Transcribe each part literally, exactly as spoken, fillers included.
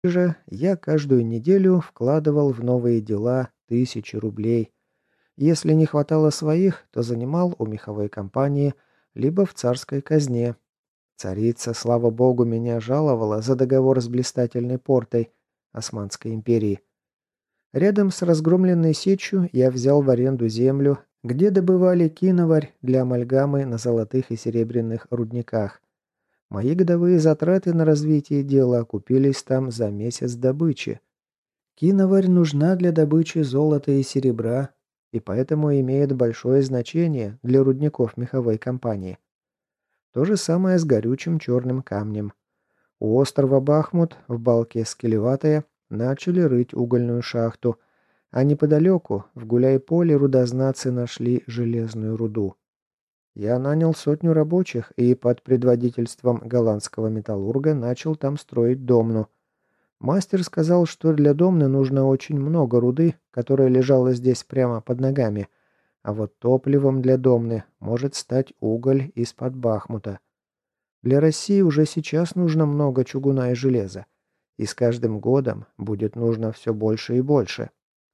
же я каждую неделю вкладывал в новые дела тысячи рублей. Если не хватало своих, то занимал у меховой компании, либо в царской казне. Царица, слава богу, меня жаловала за договор с блистательной портой Османской империи. Рядом с разгромленной сечью я взял в аренду землю, где добывали киноварь для амальгамы на золотых и серебряных рудниках. Мои годовые затраты на развитие дела окупились там за месяц добычи. Киноварь нужна для добычи золота и серебра, и поэтому имеет большое значение для рудников меховой компании. То же самое с горючим черным камнем. У острова Бахмут в балке Скелеватая начали рыть угольную шахту, а неподалеку, в Гуляй-Поле, рудознатцы нашли железную руду. Я нанял сотню рабочих и под предводительством голландского металлурга начал там строить домну. Мастер сказал, что для домны нужно очень много руды, которая лежала здесь прямо под ногами, а вот топливом для домны может стать уголь из-под Бахмута. Для России уже сейчас нужно много чугуна и железа, и с каждым годом будет нужно все больше и больше.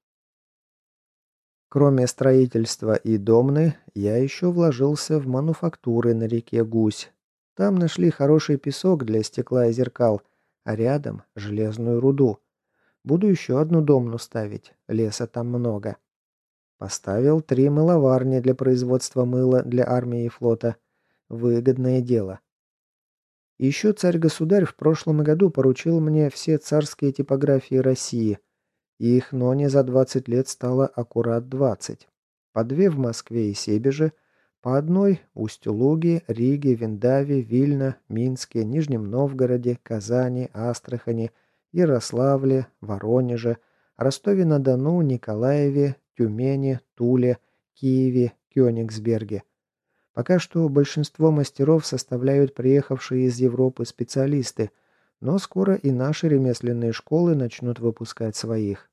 Кроме строительства и домны, я еще вложился в мануфактуры на реке Гусь. Там нашли хороший песок для стекла и зеркал, а рядом железную руду. Буду еще одну домну ставить, леса там много. Поставил три мыловарни для производства мыла для армии и флота. Выгодное дело. Еще царь-государь в прошлом году поручил мне все царские типографии России. Их ноне за двадцать лет стало аккурат двадцать. По две в Москве и Себеже, по одной – Усть-Луге, Риге, Виндаве, Вильно, Минске, Нижнем Новгороде, Казани, Астрахани, Ярославле, Воронеже, Ростове-на-Дону, Николаеве, Тюмени, Туле, Киеве, Кёнигсберге. Пока что большинство мастеров составляют приехавшие из Европы специалисты, но скоро и наши ремесленные школы начнут выпускать своих.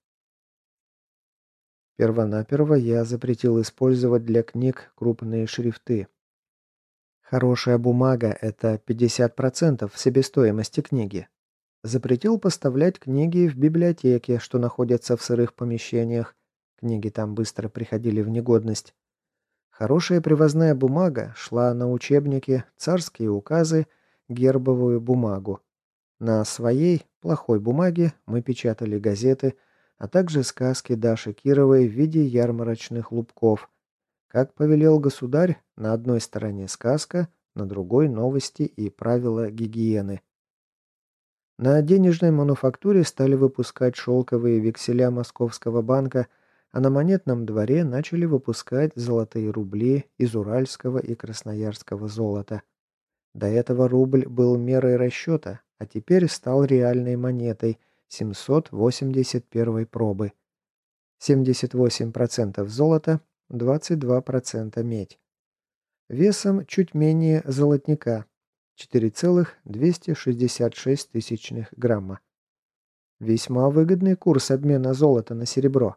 Первонаперво я запретил использовать для книг крупные шрифты. Хорошая бумага – это пятьдесят процентов себестоимости книги. Запретил поставлять книги в библиотеке, что находятся в сырых помещениях. Книги там быстро приходили в негодность. Хорошая привозная бумага шла на учебники, царские указы, гербовую бумагу. На своей, плохой бумаге мы печатали газеты, а также сказки Даши Кировой в виде ярмарочных лубков. Как повелел государь, на одной стороне сказка, на другой новости и правила гигиены. На денежной мануфактуре стали выпускать шелковые векселя Московского банка, а на монетном дворе начали выпускать золотые рубли из уральского и красноярского золота. До этого рубль был мерой расчета, а теперь стал реальной монетой семьсот восемьдесят первой пробы. семьдесят восемь процентов золота, двадцать два процента медь. Весом чуть менее золотника четыре целых двести шестьдесят шесть тысячных грамма. Весьма выгодный курс обмена золота на серебро.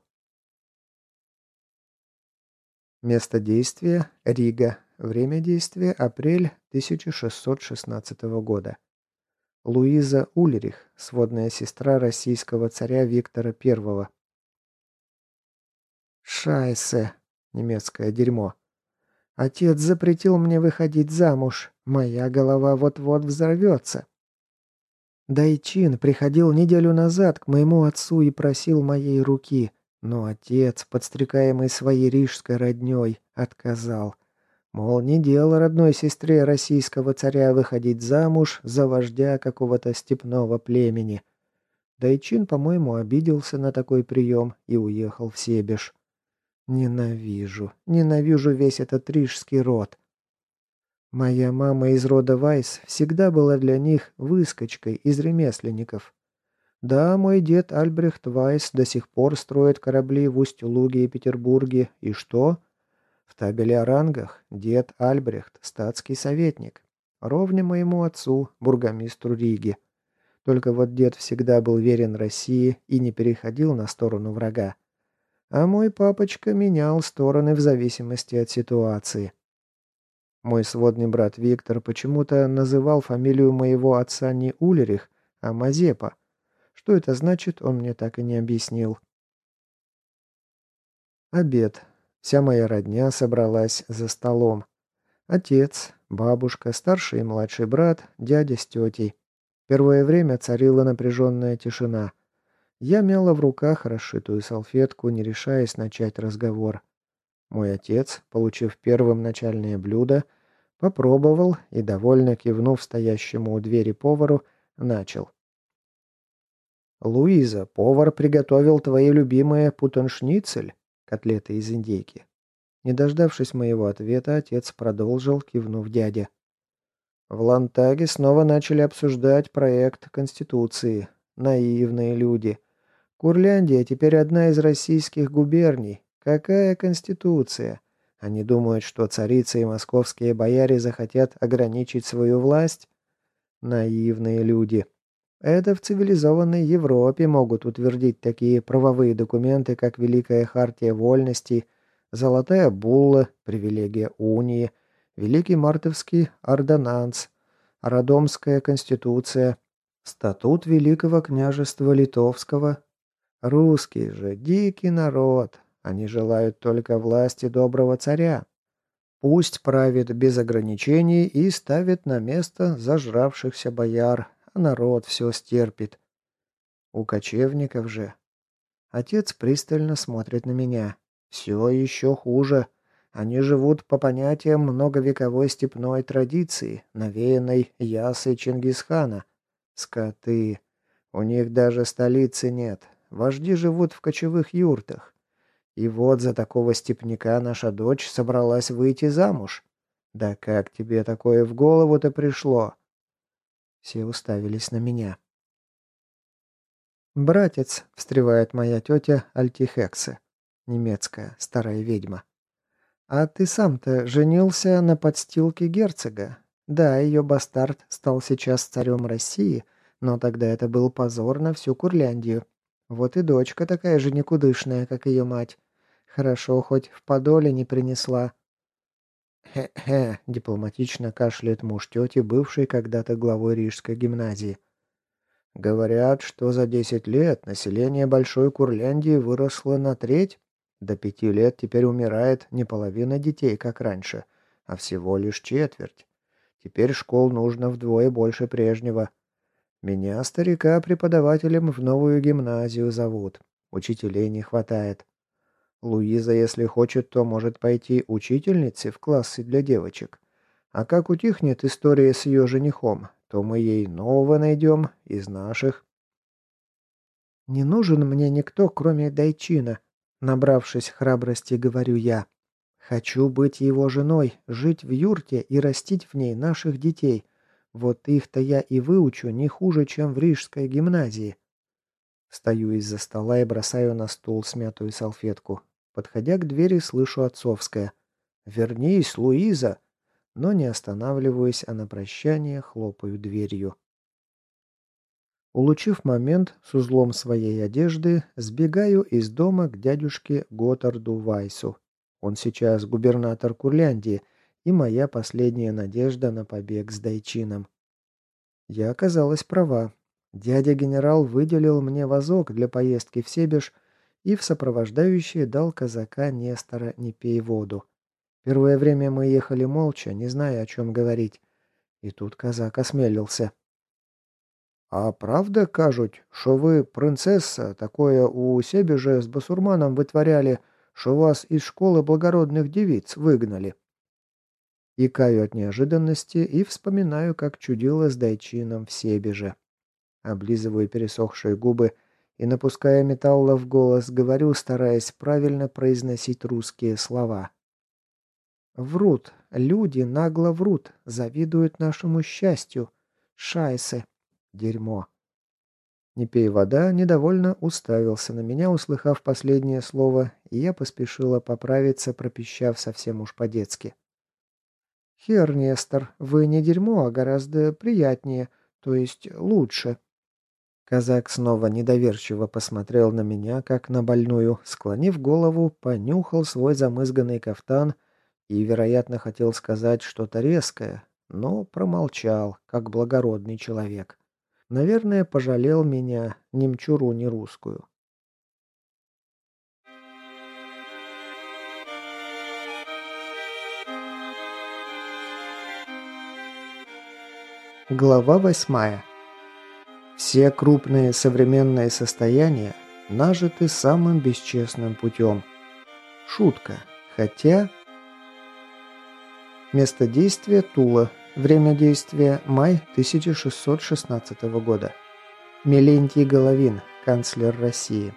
Место действия – Рига. Время действия – апрель тысяча шестьсот шестнадцатого года. Луиза Ульрих, сводная сестра российского царя Виктора Первого. «Шайсе!» – немецкое дерьмо. «Отец запретил мне выходить замуж. Моя голова вот-вот взорвется». Дайчин приходил неделю назад к моему отцу и просил моей руки, но отец, подстрекаемый своей рижской роднёй, отказал. Мол, не дело родной сестре российского царя выходить замуж за вождя какого-то степного племени. Дайчин, по-моему, обиделся на такой прием и уехал в Себеж. Ненавижу, ненавижу весь этот рижский род. Моя мама из рода Вайс всегда была для них выскочкой из ремесленников. Да, мой дед Альбрехт Вайс до сих пор строит корабли в Усть-Луге и Петербурге. И что? В табеле о рангах дед Альбрехт, статский советник. Ровня моему отцу, бургомистру Риги. Только вот дед всегда был верен России и не переходил на сторону врага. А мой папочка менял стороны в зависимости от ситуации. Мой сводный брат Виктор почему-то называл фамилию моего отца не Ульрих, а Мазепа, Что это значит, он мне так и не объяснил. Обед. Вся моя родня собралась за столом. Отец, бабушка, старший и младший брат, дядя с тетей. Первое время царила напряженная тишина. Я мяла в руках расшитую салфетку, не решаясь начать разговор. Мой отец, получив первым начальное блюдо, попробовал и, довольно кивнув стоящему у двери повару, начал. «Луиза, повар приготовил твои любимые путаншницель, котлеты из индейки». Не дождавшись моего ответа, отец продолжил, кивнув дяде. В Лантаге снова начали обсуждать проект Конституции. Наивные люди. Курляндия теперь одна из российских губерний. Какая Конституция? Они думают, что царица и московские бояре захотят ограничить свою власть? Наивные люди. Это в цивилизованной Европе могут утвердить такие правовые документы, как Великая Хартия Вольностей, Золотая Булла, Привилегия Унии, Великий Мартовский Ордонанс, Родомская Конституция, Статут Великого княжества Литовского. Русские же дикий народ. Они желают только власти доброго царя. Пусть правит без ограничений и ставит на место зажравшихся бояр, а народ все стерпит. У кочевников же. Отец пристально смотрит на меня. Все еще хуже. Они живут по понятиям многовековой степной традиции, навеянной Ясой Чингисхана. Скоты. У них даже столицы нет. Вожди живут в кочевых юртах. И вот за такого степняка наша дочь собралась выйти замуж. Да как тебе такое в голову-то пришло? Все уставились на меня. «Братец», — встревает моя тетя Альтихексе, немецкая, старая ведьма. «А ты сам-то женился на подстилке герцога. Да, ее бастард стал сейчас царем России, но тогда это был позор на всю Курляндию. Вот и дочка такая же никудышная, как ее мать. Хорошо, хоть в подоле не принесла». «Хе-хе», — дипломатично кашляет муж тети, бывший когда-то главой Рижской гимназии. «Говорят, что за десять лет население Большой Курляндии выросло на треть. До пяти лет теперь умирает не половина детей, как раньше, а всего лишь четверть. Теперь школ нужно вдвое больше прежнего. Меня, старика, преподавателем в новую гимназию зовут. Учителей не хватает. Луиза, если хочет, то может пойти учительницей в классы для девочек. А как утихнет история с ее женихом, то мы ей нового найдем из наших». «Не нужен мне никто, кроме Дайчина», — набравшись храбрости, говорю я. «Хочу быть его женой, жить в юрте и растить в ней наших детей. Вот их-то я и выучу не хуже, чем в Рижской гимназии». Встаю из-за стола и бросаю на стул смятую салфетку. Подходя к двери, слышу отцовское: «Вернись, Луиза!» Но не останавливаюсь, а на прощание хлопаю дверью. Улучив момент, с узлом своей одежды, сбегаю из дома к дядюшке Готарду Вайсу. Он сейчас губернатор Курляндии, и моя последняя надежда на побег с Дайчином. Я оказалась права. Дядя-генерал выделил мне вазок для поездки в Себеж и в сопровождающие дал казака Нестора Непей-воду. Первое время мы ехали молча, не зная, о чем говорить. И тут казак осмелился. «А правда, кажуть, що ви, принцесса, такое у Себеже с басурманом вытворяли, что вас из школы благородных девиц выгнали?» Икаю от неожиданности и вспоминаю, как чудило с Дайчином в Себеже. Облизываю пересохшие губы и, напуская металла в голос, говорю, стараясь правильно произносить русские слова. «Врут, люди нагло врут, завидуют нашему счастью. Шайсы. Дерьмо». Не пей вода, недовольно уставился на меня, услыхав последнее слово, и я поспешила поправиться, пропищав совсем уж по-детски. «Хер, Нестор, вы не дерьмо, а гораздо приятнее, то есть лучше». Казак снова недоверчиво посмотрел на меня, как на больную, склонив голову, понюхал свой замызганный кафтан и, вероятно, хотел сказать что-то резкое, но промолчал, как благородный человек. Наверное, пожалел меня, немчуру не русскую. Глава восьмая. Все крупные современные состояния нажиты самым бесчестным путем. Шутка. Хотя... Место действия – Тула. Время действия – май тысяча шестьсот шестнадцатого года. Мелентий Головин, канцлер России.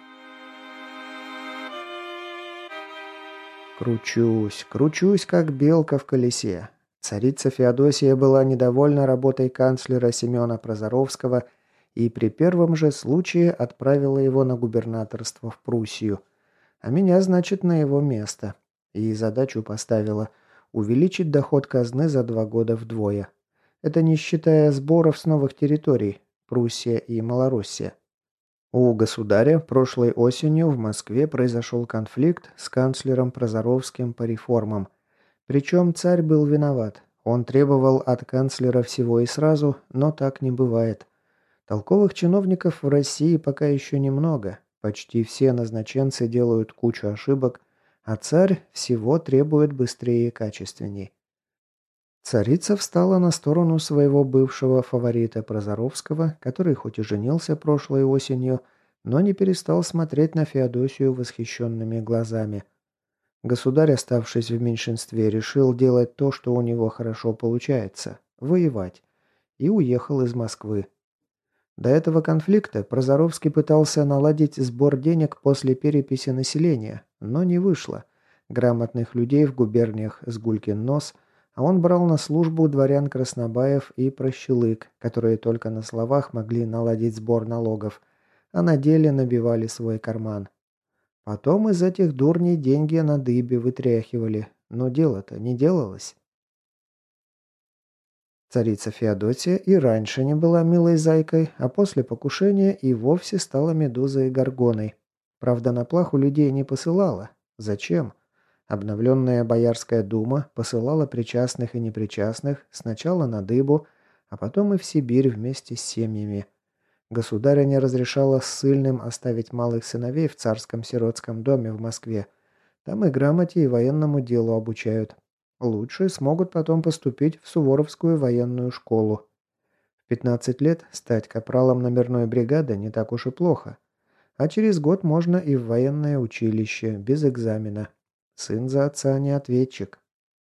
Кручусь, кручусь, как белка в колесе. Царица Феодосия была недовольна работой канцлера Семена Прозоровского и при первом же случае отправила его на губернаторство в Пруссию, а меня, значит, на его место. И задачу поставила – увеличить доход казны за два года вдвое. Это не считая сборов с новых территорий – Пруссия и Малороссия. У государя прошлой осенью в Москве произошел конфликт с канцлером Прозоровским по реформам. Причем царь был виноват. Он требовал от канцлера всего и сразу, но так не бывает. Толковых чиновников в России пока еще немного. Почти все назначенцы делают кучу ошибок, а царь всего требует быстрее и качественней. Царица встала на сторону своего бывшего фаворита Прозоровского, который хоть и женился прошлой осенью, но не перестал смотреть на Феодосию восхищенными глазами. Государь, оставшись в меньшинстве, решил делать то, что у него хорошо получается – воевать, и уехал из Москвы. До этого конфликта Прозоровский пытался наладить сбор денег после переписи населения, но не вышло. Грамотных людей в губерниях с гулькин нос – а он брал на службу дворян Краснобаев и Прощелык, которые только на словах могли наладить сбор налогов, а на деле набивали свой карман. Потом из этих дурней деньги на дыбе вытряхивали, но дело-то не делалось. Царица Феодосия и раньше не была милой зайкой, а после покушения и вовсе стала медузой и горгоной. Правда, на плаху людей не посылала. Зачем? Обновленная Боярская дума посылала причастных и непричастных сначала на дыбу, а потом и в Сибирь вместе с семьями. Государя не разрешала ссыльным оставить малых сыновей в царском сиротском доме в Москве. Там и грамоте, и военному делу обучают. Лучшие смогут потом поступить в Суворовскую военную школу. В пятнадцать лет стать капралом номерной бригады не так уж и плохо. А через год можно и в военное училище, без экзамена. Сын за отца не ответчик.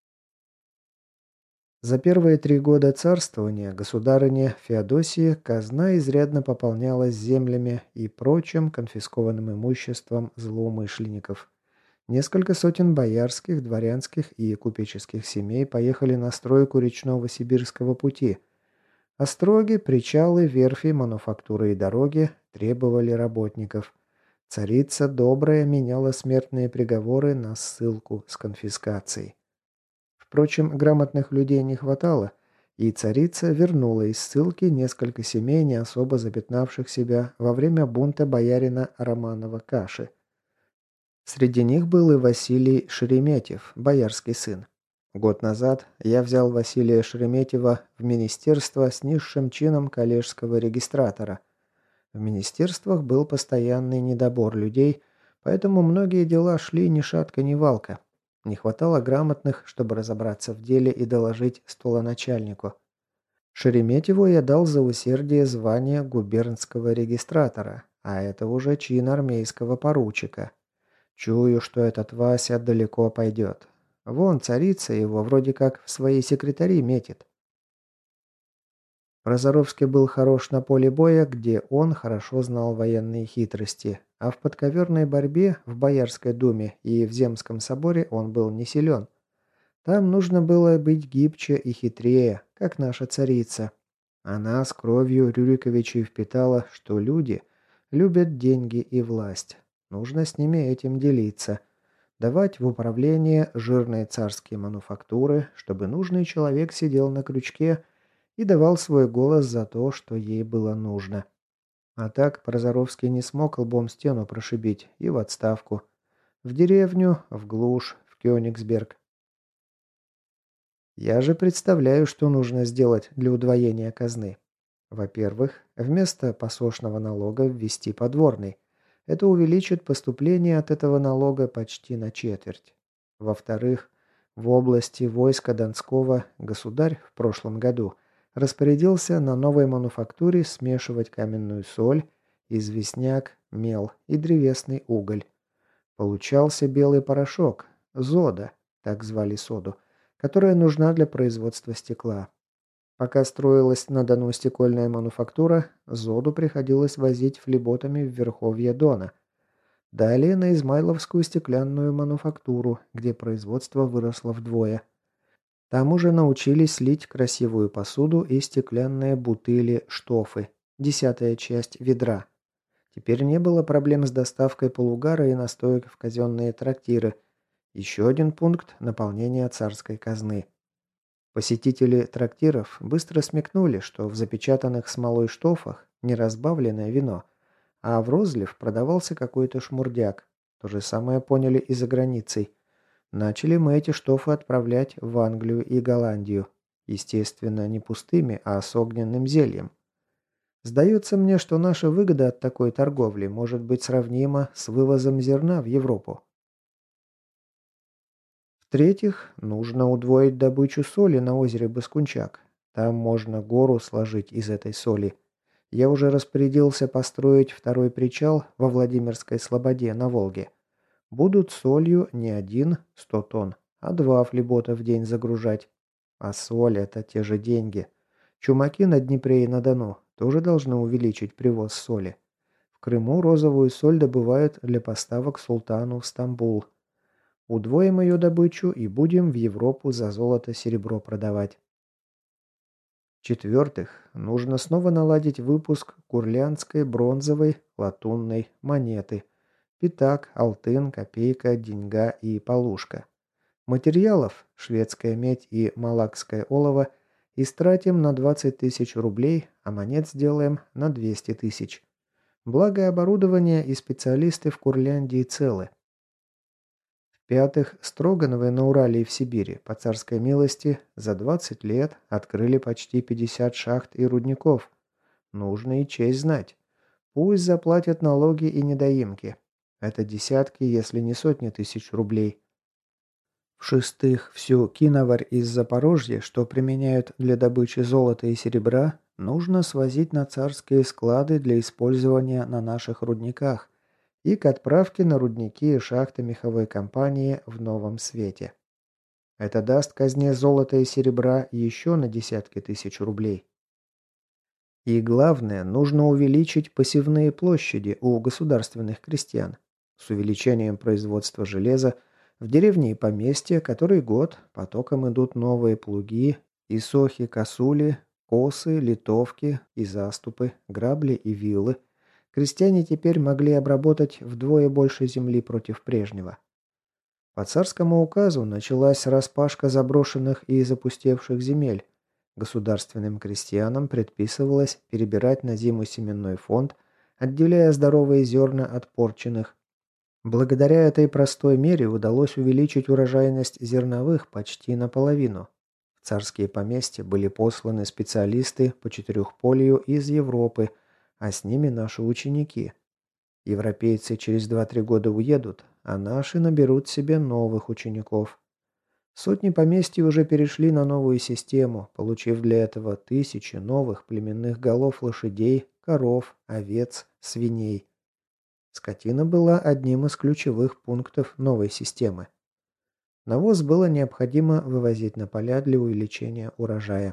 За первые три года царствования государыни Феодосии казна изрядно пополнялась землями и прочим конфискованным имуществом злоумышленников. Несколько сотен боярских, дворянских и купеческих семей поехали на стройку речного Сибирского пути. Остроги, причалы, верфи, мануфактуры и дороги требовали работников. Царица добрая меняла смертные приговоры на ссылку с конфискацией. Впрочем, грамотных людей не хватало, и царица вернула из ссылки несколько семей, не особо запятнавших себя во время бунта боярина Романова Каши. Среди них был и Василий Шереметьев, боярский сын. Год назад я взял Василия Шереметьева в министерство с низшим чином коллежского регистратора. В министерствах был постоянный недобор людей, поэтому многие дела шли ни шатка, ни валка. Не хватало грамотных, чтобы разобраться в деле и доложить столоначальнику. Шереметьеву я дал за усердие звание губернского регистратора, а это уже чин армейского поручика. Чую, что этот Вася далеко пойдет. Вон царица его вроде как в свои секретари метит. Прозоровский был хорош на поле боя, где он хорошо знал военные хитрости, а в подковерной борьбе в Боярской думе и в Земском соборе он был не силен. Там нужно было быть гибче и хитрее, как наша царица. Она с кровью Рюриковичей впитала, что люди любят деньги и власть. Нужно с ними этим делиться. Давать в управление жирные царские мануфактуры, чтобы нужный человек сидел на крючке и давал свой голос за то, что ей было нужно. А так Прозоровский не смог лбом стену прошибить и в отставку. В деревню, в глушь, в Кёнигсберг. Я же представляю, что нужно сделать для удвоения казны. Во-первых, вместо посошного налога ввести подворный. Это увеличит поступление от этого налога почти на четверть. Во-вторых, в области войска Донского государь в прошлом году распорядился на новой мануфактуре смешивать каменную соль, известняк, мел и древесный уголь. Получался белый порошок, зода, так звали соду, которая нужна для производства стекла. Пока строилась на Дону стекольная мануфактура, зоду приходилось возить флиботами в верховье Дона. Далее на Измайловскую стеклянную мануфактуру, где производство выросло вдвое. Там уже научились лить красивую посуду и стеклянные бутыли-штофы, десятая часть ведра. Теперь не было проблем с доставкой полугара и настоек в казенные трактиры. Еще один пункт наполнения царской казны. Посетители трактиров быстро смекнули, что в запечатанных смолой штофах не разбавленное вино, а в розлив продавался какой-то шмурдяк. То же самое поняли и за границей. Начали мы эти штофы отправлять в Англию и Голландию. Естественно, не пустыми, а с огненным зельем. Сдается мне, что наша выгода от такой торговли может быть сравнима с вывозом зерна в Европу. В-третьих, нужно удвоить добычу соли на озере Баскунчак. Там можно гору сложить из этой соли. Я уже распорядился построить второй причал во Владимирской Слободе на Волге. Будут солью не один, сто тонн, а два флибота в день загружать. А соль – это те же деньги. Чумаки на Днепре и на Дону тоже должны увеличить привоз соли. В Крыму розовую соль добывают для поставок султану в Стамбул. Удвоим ее добычу и будем в Европу за золото-серебро продавать. В-четвертых, нужно снова наладить выпуск курляндской бронзовой латунной монеты. Пятак, алтын, копейка, деньга и полушка. Материалов, шведская медь и малакское олово, истратим на двадцать тысяч рублей, а монет сделаем на двести тысяч. Благо оборудование и специалисты в Курляндии целы. В-пятых, Строгановы на Урале и в Сибири, по царской милости, за двадцать лет открыли почти пятьдесят шахт и рудников. Нужно и честь знать. Пусть заплатят налоги и недоимки. Это десятки, если не сотни тысяч рублей. В-шестых, всю киноварь из Запорожья, что применяют для добычи золота и серебра, нужно свозить на царские склады для использования на наших рудниках и к отправке на рудники и шахты меховой компании в новом свете. Это даст казне золота и серебра еще на десятки тысяч рублей. И главное, нужно увеличить посевные площади у государственных крестьян. С увеличением производства железа в деревне и поместье который год потоком идут новые плуги, и сохи, косули, косы, литовки и заступы, грабли и вилы. Крестьяне теперь могли обработать вдвое больше земли против прежнего. По царскому указу началась распашка заброшенных и запустевших земель. Государственным крестьянам предписывалось перебирать на зиму семенной фонд, отделяя здоровые зерна от порченных. Благодаря этой простой мере удалось увеличить урожайность зерновых почти наполовину. В царские поместья были посланы специалисты по четырехполью из Европы, а с ними наши ученики. Европейцы через два-три года уедут, а наши наберут себе новых учеников. Сотни поместий уже перешли на новую систему, получив для этого тысячи новых племенных голов лошадей, коров, овец, свиней. Скотина была одним из ключевых пунктов новой системы. Навоз было необходимо вывозить на поля для увеличения урожая.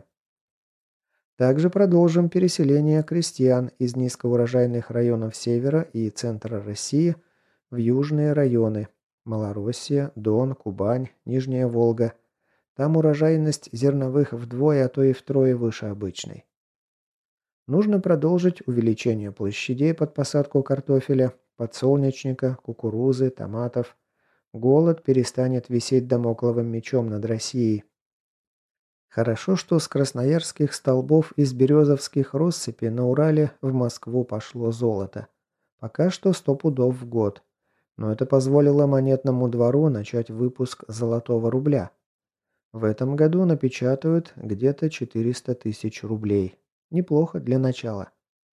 Также продолжим переселение крестьян из низкоурожайных районов севера и центра России в южные районы – Малороссия, Дон, Кубань, Нижняя Волга. Там урожайность зерновых вдвое, а то и втрое выше обычной. Нужно продолжить увеличение площадей под посадку картофеля, подсолнечника, кукурузы, томатов. Голод перестанет висеть дамокловым мечом над Россией. Хорошо, что с красноярских столбов из березовских россыпи на Урале в Москву пошло золото. Пока что сто пудов в год. Но это позволило монетному двору начать выпуск золотого рубля. В этом году напечатают где-то четыреста тысяч рублей. Неплохо для начала.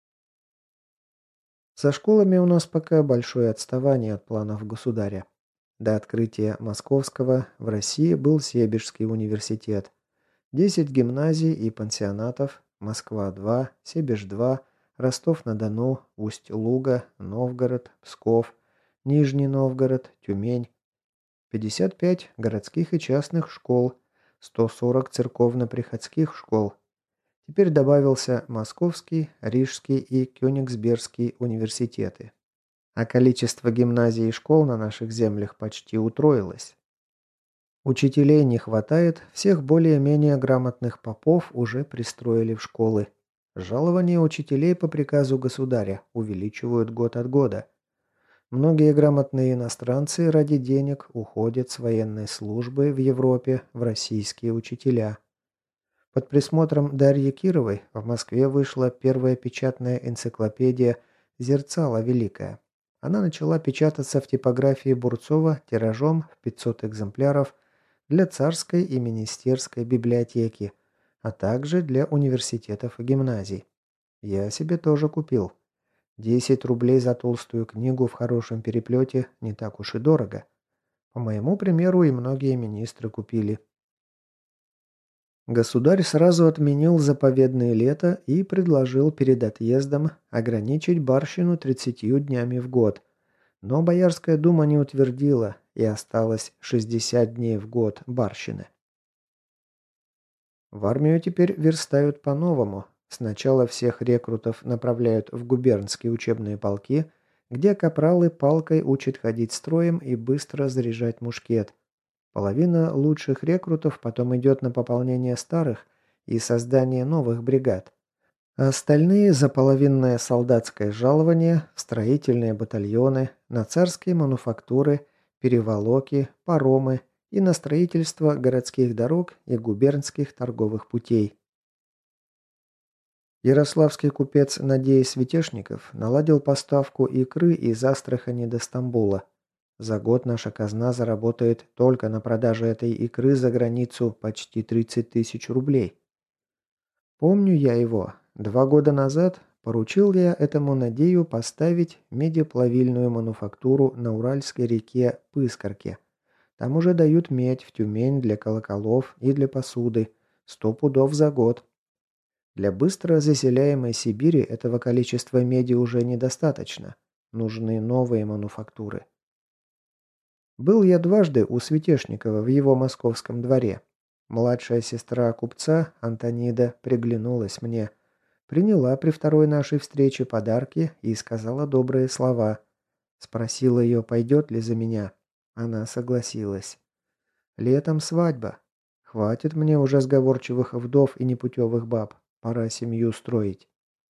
Со школами у нас пока большое отставание от планов государя. До открытия Московского в России был Себежский университет. десять гимназий и пансионатов, Москва-два, Себеж-два, Ростов-на-Дону, Усть-Луга, Новгород, Псков, Нижний Новгород, Тюмень. пятьдесят пять городских и частных школ, сто сорок церковно-приходских школ. Теперь добавился Московский, Рижский и Кёнигсбергский университеты. А количество гимназий и школ на наших землях почти утроилось. Учителей не хватает, всех более-менее грамотных попов уже пристроили в школы. Жалования учителей по приказу государя увеличивают год от года. Многие грамотные иностранцы ради денег уходят с военной службы в Европе в российские учителя. Под присмотром Дарьи Кировой в Москве вышла первая печатная энциклопедия «Зерцало Великое». Она начала печататься в типографии Бурцова тиражом в пятьсот экземпляров для царской и министерской библиотеки, а также для университетов и гимназий. Я себе тоже купил. десять рублей за толстую книгу в хорошем переплете не так уж и дорого. По моему примеру и многие министры купили. Государь сразу отменил заповедное лето и предложил перед отъездом ограничить барщину тридцатью днями в год. Но Боярская дума не утвердила, и осталось шестьдесят дней в год барщины. В армию теперь верстают по-новому. Сначала всех рекрутов направляют в губернские учебные полки, где капралы палкой учат ходить строем и быстро заряжать мушкет. Половина лучших рекрутов потом идет на пополнение старых и создание новых бригад. А остальные за половинное солдатское жалование в строительные батальоны, на царские мануфактуры, переволоки, паромы и на строительство городских дорог и губернских торговых путей. Ярославский купец Надей Светешников наладил поставку икры из Астрахани до Стамбула. За год наша казна заработает только на продаже этой икры за границу почти тридцать тысяч рублей. Помню я его. Два года назад поручил я этому Надею поставить медиплавильную мануфактуру на Уральской реке Пыскарке. Там уже дают медь в Тюмень для колоколов и для посуды. Сто пудов за год. Для быстро заселяемой Сибири этого количества меди уже недостаточно. Нужны новые мануфактуры. Был я дважды у Светешникова в его московском дворе. Младшая сестра купца, Антонида, приглянулась мне. Приняла при второй нашей встрече подарки и сказала добрые слова. Спросила ее, пойдет ли за меня. Она согласилась. Летом свадьба. Хватит мне уже сговорчивых вдов и непутевых баб. Пора семью строить.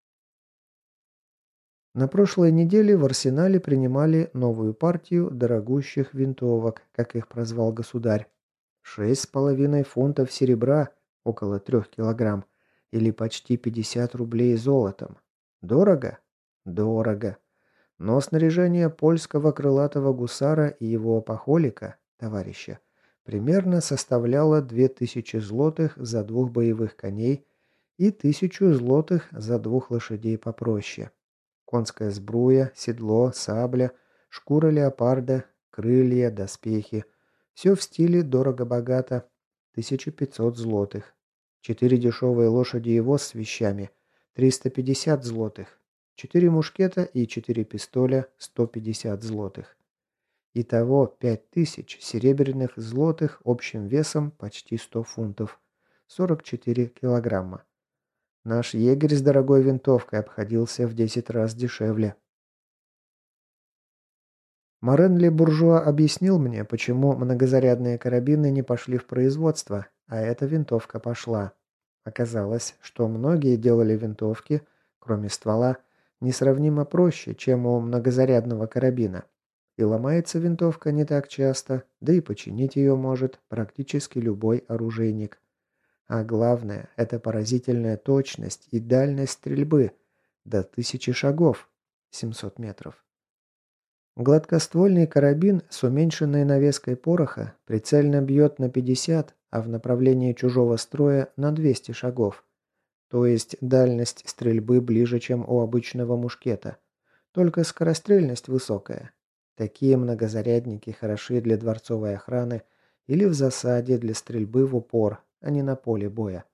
На прошлой неделе в арсенале принимали новую партию дорогущих винтовок, как их прозвал государь. Шесть с половиной фунтов серебра, около трех килограмм, или почти пятьдесят рублей золотом. Дорого? Дорого. Но снаряжение польского крылатого гусара и его пахолика, товарища, примерно составляло две тысячи злотых за двух боевых коней и тысячу злотых за двух лошадей попроще. Конская сбруя, седло, сабля, шкура леопарда, крылья, доспехи. Все в стиле дорого-богато. тысяча пятьсот злотых. Четыре дешевые лошади и воз с вещами. триста пятьдесят злотых. Четыре мушкета и четыре пистоля. сто пятьдесят злотых. Итого пять тысяч серебряных злотых общим весом почти сто фунтов. сорок четыре килограмма. Наш егерь с дорогой винтовкой обходился в десять раз дешевле. Морен Ле Буржуа объяснил мне, почему многозарядные карабины не пошли в производство, а эта винтовка пошла. Оказалось, что многие делали винтовки, кроме ствола, несравнимо проще, чем у многозарядного карабина. И ломается винтовка не так часто, да и починить ее может практически любой оружейник. А главное – это поразительная точность и дальность стрельбы до тысячи шагов, семьсот метров. Гладкоствольный карабин с уменьшенной навеской пороха прицельно бьет на пятьдесят, а в направлении чужого строя на двести шагов. То есть дальность стрельбы ближе, чем у обычного мушкета. Только скорострельность высокая. Такие многозарядники хороши для дворцовой охраны или в засаде для стрельбы в упор, а не на поле боя.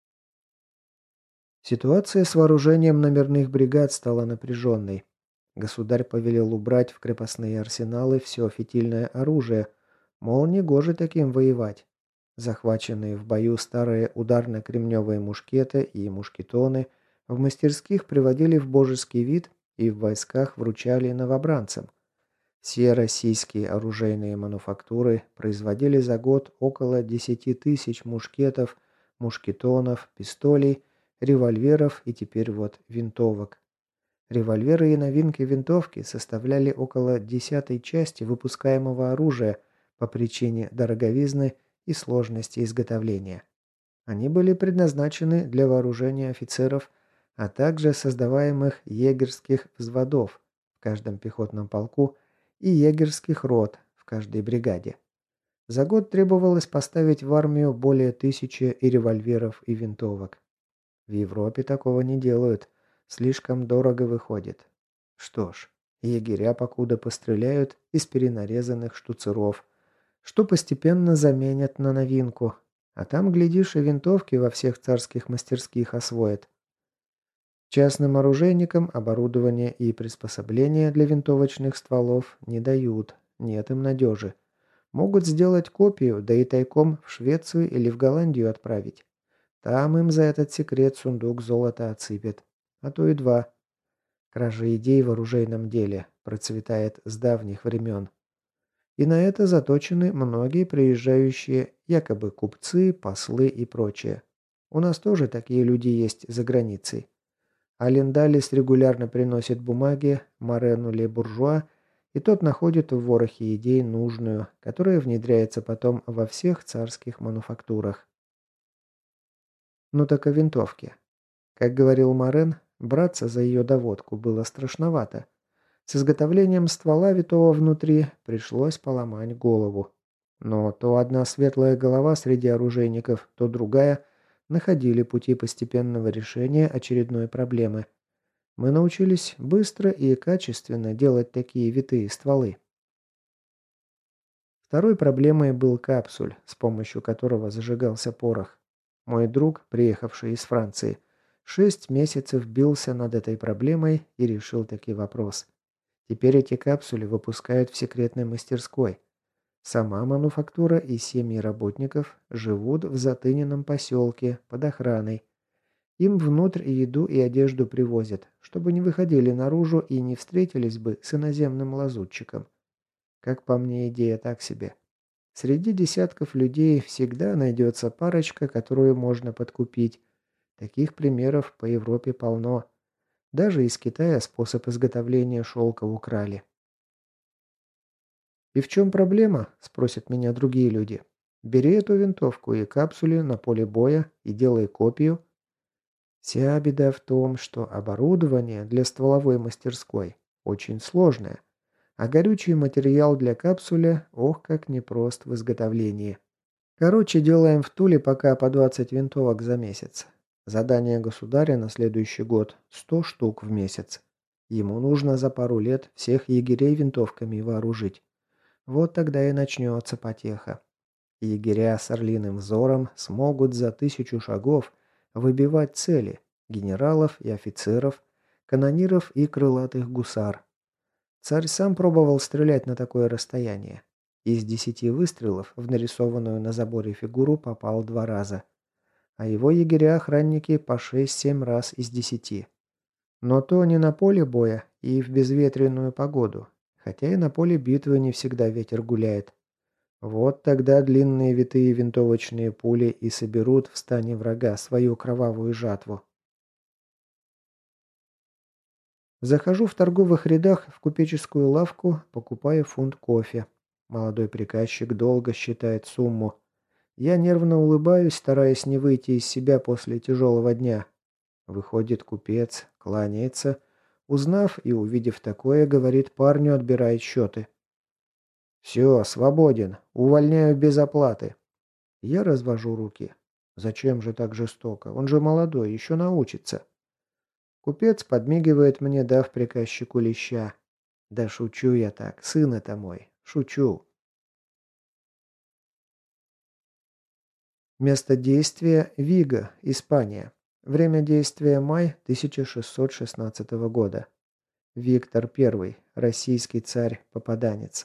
Ситуация с вооружением номерных бригад стала напряженной. Государь повелел убрать в крепостные арсеналы все фитильное оружие, мол, негоже таким воевать. Захваченные в бою старые ударно-кремневые мушкеты и мушкетоны в мастерских приводили в божеский вид и в войсках вручали новобранцам. Все российские оружейные мануфактуры производили за год около десяти тысяч мушкетов, мушкетонов, пистолей, револьверов и теперь вот винтовок. Револьверы и новинки винтовки составляли около десятой части выпускаемого оружия по причине дороговизны и сложности изготовления. Они были предназначены для вооружения офицеров, а также создаваемых егерских взводов в каждом пехотном полку и егерских рот в каждой бригаде. За год требовалось поставить в армию более тысячи и револьверов, и винтовок. В Европе такого не делают. Слишком дорого выходит. Что ж, егеря покуда постреляют из перенарезанных штуцеров, что постепенно заменят на новинку, а там, глядишь, и винтовки во всех царских мастерских освоят. Частным оружейникам оборудование и приспособления для винтовочных стволов не дают, нет им надежи. Могут сделать копию, да и тайком в Швецию или в Голландию отправить. Там им за этот секрет сундук золота отсыпят, а то и два. Кража идей в оружейном деле процветает с давних времен. И на это заточены многие приезжающие якобы купцы, послы и прочее. У нас тоже такие люди есть за границей. А Линдалис регулярно приносит бумаги Морену Ле Буржуа, и тот находит в ворохе идей нужную, которая внедряется потом во всех царских мануфактурах. Ну так о винтовке. Как говорил Морен, браться за ее доводку было страшновато. С изготовлением ствола витого внутри пришлось поломать голову. Но то одна светлая голова среди оружейников, то другая находили пути постепенного решения очередной проблемы. Мы научились быстро и качественно делать такие витые стволы. Второй проблемой был капсуль, с помощью которого зажигался порох. Мой друг, приехавший из Франции, шесть месяцев бился над этой проблемой и решил таки вопрос. Теперь эти капсули выпускают в секретной мастерской. Сама мануфактура и семьи работников живут в затыненном поселке под охраной. Им внутрь и еду и одежду привозят, чтобы не выходили наружу и не встретились бы с иноземным лазутчиком. Как по мне, идея так себе. Среди десятков людей всегда найдется парочка, которую можно подкупить. Таких примеров по Европе полно. Даже из Китая способ изготовления шелка украли. «И в чем проблема?» – спросят меня другие люди. «Бери эту винтовку и капсули на поле боя и делай копию». Вся беда в том, что оборудование для стволовой мастерской очень сложное, а горючий материал для капсуля, ох, как непрост в изготовлении. Короче, делаем в Туле пока по двадцать винтовок за месяц. Задание государя на следующий год – сто штук в месяц. Ему нужно за пару лет всех егерей винтовками вооружить. Вот тогда и начнется потеха. Егеря с орлиным взором смогут за тысячу шагов выбивать цели – генералов и офицеров, канониров и крылатых гусар. Царь сам пробовал стрелять на такое расстояние. Из десяти выстрелов в нарисованную на заборе фигуру попал два раза. А его егеря-охранники по шесть-семь раз из десяти. Но то не на поле боя и в безветренную погоду, хотя и на поле битвы не всегда ветер гуляет. Вот тогда длинные витые винтовочные пули и соберут в стане врага свою кровавую жатву. Захожу в торговых рядах в купеческую лавку, покупаю фунт кофе. Молодой приказчик долго считает сумму. Я нервно улыбаюсь, стараясь не выйти из себя после тяжелого дня. Выходит купец, кланяется. Узнав и увидев такое, говорит парню, отбирает счеты. «Все, свободен. Увольняю без оплаты». Я развожу руки. Зачем же так жестоко? Он же молодой, еще научится. Купец подмигивает мне, дав приказчику леща. Да шучу я так, сын это мой, шучу. Место действия – Виго, Испания. Время действия – май тысяча шестьсот шестнадцатого года. Виктор Первый, российский царь-попаданец.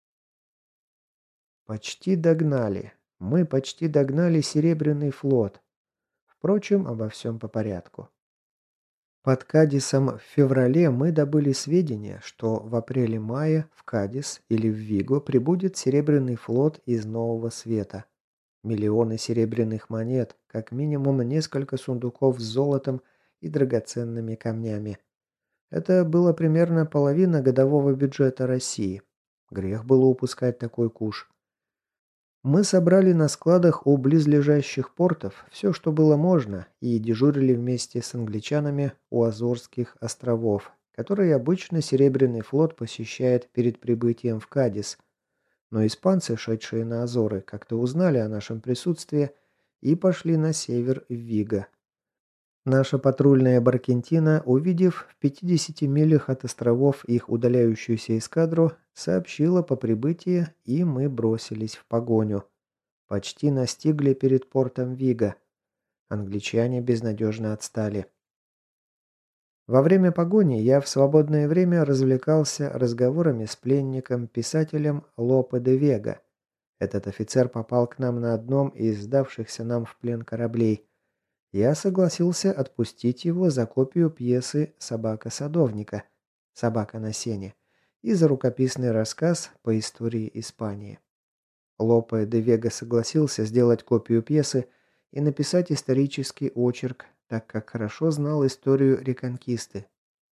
Почти догнали. Мы почти догнали Серебряный флот. Впрочем, обо всем по порядку. Под Кадисом в феврале мы добыли сведения, что в апреле-мае в Кадис или в Виго прибудет Серебряный флот из Нового Света. Миллионы серебряных монет, как минимум несколько сундуков с золотом и драгоценными камнями. Это было примерно половина годового бюджета России. Грех было упускать такой куш. Мы собрали на складах у близлежащих портов все, что было можно, и дежурили вместе с англичанами у Азорских островов, которые обычно Серебряный флот посещает перед прибытием в Кадис. Но испанцы, шедшие на Азоры, как-то узнали о нашем присутствии и пошли на север в Виго. Наша патрульная Баркентина, увидев в пятидесяти милях от островов их удаляющуюся эскадру, сообщила по прибытии, и мы бросились в погоню. Почти настигли перед портом Виго. Англичане безнадежно отстали. Во время погони я в свободное время развлекался разговорами с пленником-писателем Лопе де Вега. Этот офицер попал к нам на одном из сдавшихся нам в плен кораблей. Я согласился отпустить его за копию пьесы «Собака садовника» «Собака на сене» и за рукописный рассказ по истории Испании. Лопе де Вега согласился сделать копию пьесы и написать исторический очерк, так как хорошо знал историю реконкисты.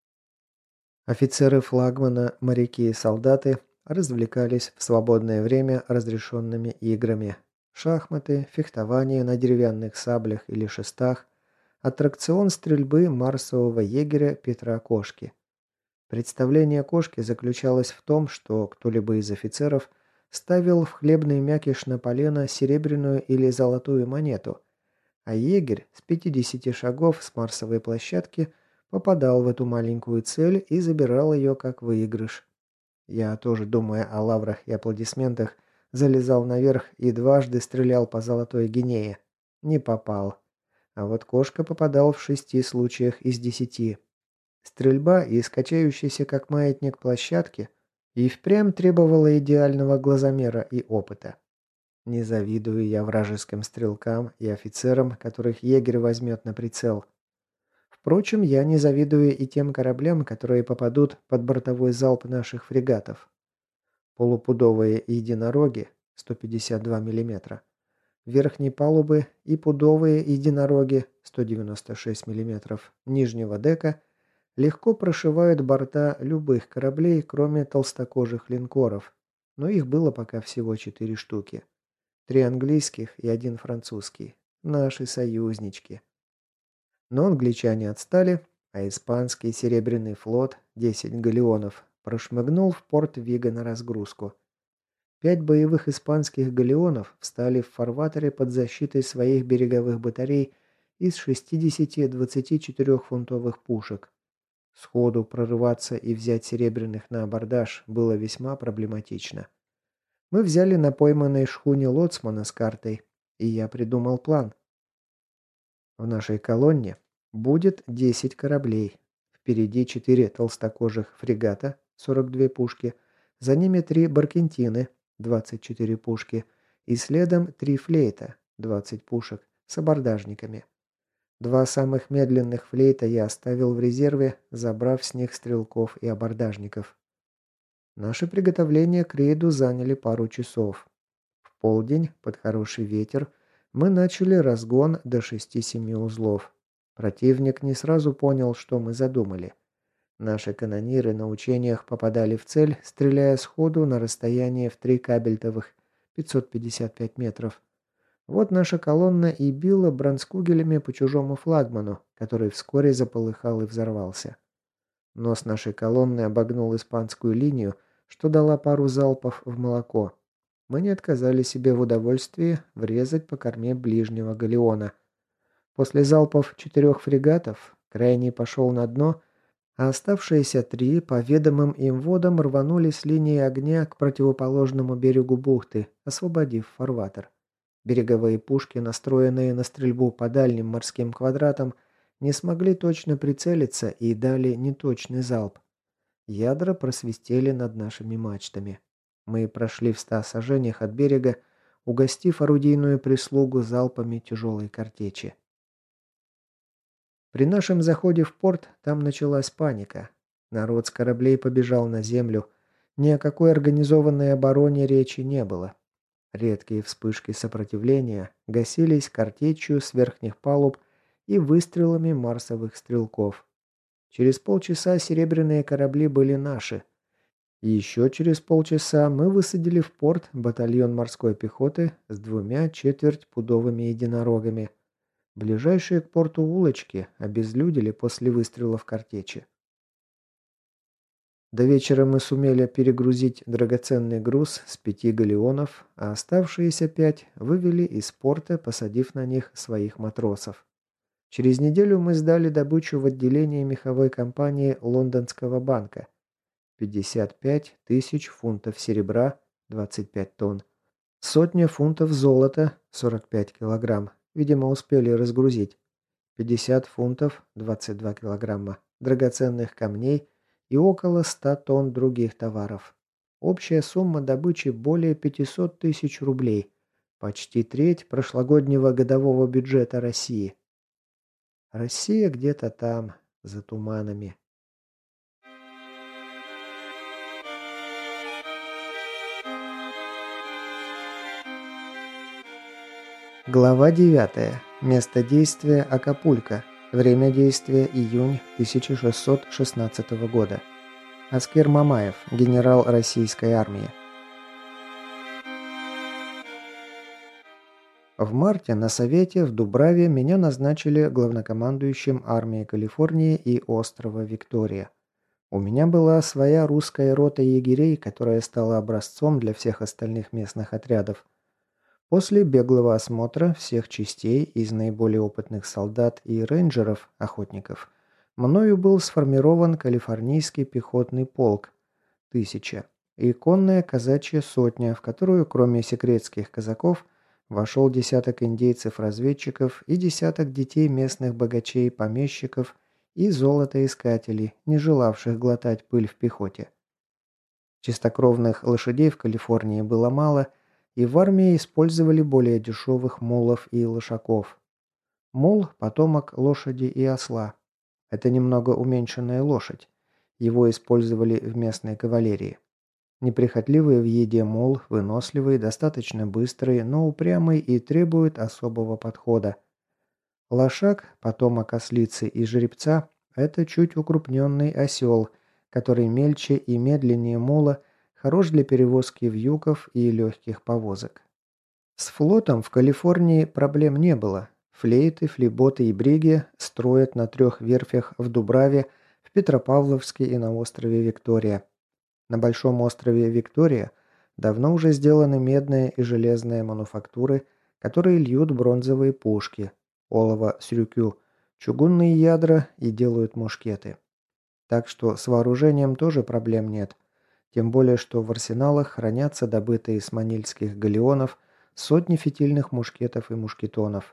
Офицеры флагмана, моряки и солдаты развлекались в свободное время разрешенными играми. Шахматы, фехтование на деревянных саблях или шестах, аттракцион стрельбы марсового егеря Петра Кошки. Представление Кошки заключалось в том, что кто-либо из офицеров ставил в хлебный мякиш на полено серебряную или золотую монету, а егерь с пятидесяти шагов с марсовой площадки попадал в эту маленькую цель и забирал ее как выигрыш. Я тоже, думая о лаврах и аплодисментах, залезал наверх и дважды стрелял по золотой гинее. Не попал. А вот Кошка попадал в шести случаях из десяти. Стрельба из качающейся как маятник площадки и впрямь требовала идеального глазомера и опыта. Не завидую я вражеским стрелкам и офицерам, которых егерь возьмет на прицел. Впрочем, я не завидую и тем кораблям, которые попадут под бортовой залп наших фрегатов. Полупудовые единороги сто пятьдесят два миллиметра, верхней палубы и пудовые единороги сто девяносто шесть миллиметров нижнего дека легко прошивают борта любых кораблей, кроме толстокожих линкоров, но их было пока всего четыре штуки. Три английских и один французский. Наши союзнички. Но англичане отстали, а испанский Серебряный флот, десять галеонов, прошмыгнул в порт Виго на разгрузку. Пять боевых испанских галеонов встали в фарватере под защитой своих береговых батарей из шестидесяти двадцатичетырёхфунтовых пушек. Сходу прорываться и взять серебряных на абордаж было весьма проблематично. Мы взяли на пойманной шхуне лоцмана с картой, и я придумал план. В нашей колонне будет десять кораблей. Впереди четыре толстокожих фрегата, сорок две пушки, за ними три баркентины, двадцать четыре пушки, и следом три флейта, двадцать пушек, с абордажниками. Два самых медленных флейта я оставил в резерве, забрав с них стрелков и абордажников. Наши приготовления к рейду заняли пару часов. В полдень, под хороший ветер, мы начали разгон до шести-семи узлов. Противник не сразу понял, что мы задумали. Наши канониры на учениях попадали в цель, стреляя сходу на расстояние в три кабельтовых, пятьсот пятьдесят пять метров. Вот наша колонна и била бронскугелями по чужому флагману, который вскоре заполыхал и взорвался. Нос нашей колонны обогнул испанскую линию, что дала пару залпов в молоко. Мы не отказали себе в удовольствии врезать по корме ближнего галеона. После залпов четырех фрегатов крайний пошел на дно, а оставшиеся три по ведомым им водам рванули с линии огня к противоположному берегу бухты, освободив фарватер. Береговые пушки, настроенные на стрельбу по дальним морским квадратам, не смогли точно прицелиться и дали неточный залп. Ядра просвистели над нашими мачтами. Мы прошли в ста сажениях от берега, угостив орудийную прислугу залпами тяжелой картечи. При нашем заходе в порт там началась паника. Народ с кораблей побежал на землю. Ни о какой организованной обороне речи не было. Редкие вспышки сопротивления гасились картечью с верхних палуб и выстрелами марсовых стрелков. Через полчаса серебряные корабли были наши. И еще через полчаса мы высадили в порт батальон морской пехоты с двумя четвертьпудовыми единорогами. Ближайшие к порту улочки обезлюдили после выстрелов картечи. До вечера мы сумели перегрузить драгоценный груз с пяти галеонов, а оставшиеся пять вывели из порта, посадив на них своих матросов. Через неделю мы сдали добычу в отделение меховой компании Лондонского банка. пятьдесят пять тысяч фунтов серебра, двадцать пять тонн, сотня фунтов золота, сорок пять килограмм, видимо, успели разгрузить, пятьдесят фунтов, двадцать два килограмма, драгоценных камней и около ста тонн других товаров. Общая сумма добычи более пятисот тысяч рублей, почти треть прошлогоднего годового бюджета России. Россия где-то там, за туманами. Глава девятая. Место действия Акапулько. Время действия июнь тысяча шестьсот шестнадцатого года. Аскер Мамаев, генерал российской армии. В марте на совете в Дубраве меня назначили главнокомандующим армии Калифорнии и острова Виктория. У меня была своя русская рота егерей, которая стала образцом для всех остальных местных отрядов. После беглого осмотра всех частей из наиболее опытных солдат и рейнджеров, охотников, мною был сформирован калифорнийский пехотный полк «Тысяча» и конная казачья сотня, в которую, кроме секретских казаков, вошел десяток индейцев-разведчиков и десяток детей местных богачей-помещиков и золотоискателей, не желавших глотать пыль в пехоте. Чистокровных лошадей в Калифорнии было мало, и в армии использовали более дешевых мулов и лошаков. Мул – потомок лошади и осла. Это немного уменьшенная лошадь. Его использовали в местной кавалерии. Неприхотливый в еде мул, выносливый, достаточно быстрый, но упрямый и требует особого подхода. Лошак, потомок ослицы и жеребца – это чуть укрупненный осел, который мельче и медленнее мула, хорош для перевозки вьюков и легких повозок. С флотом в Калифорнии проблем не было. Флейты, флиботы и бриги строят на трех верфях в Дубраве, в Петропавловске и на острове Виктория. На большом острове Виктория давно уже сделаны медные и железные мануфактуры, которые льют бронзовые пушки, олово с рюкю, чугунные ядра и делают мушкеты. Так что с вооружением тоже проблем нет. Тем более, что в арсеналах хранятся добытые с манильских галеонов сотни фитильных мушкетов и мушкетонов.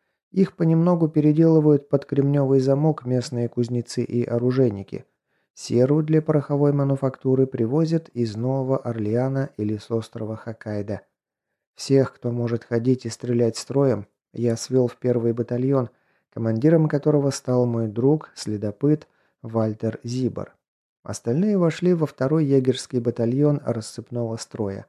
Их понемногу переделывают под кремневый замок местные кузнецы и оружейники. Серу для пороховой мануфактуры привозят из Нового Орлеана или с острова Хоккайдо. Всех, кто может ходить и стрелять строем, я свел в первый батальон, командиром которого стал мой друг, следопыт Вальтер Зибор. Остальные вошли во второй егерский батальон рассыпного строя.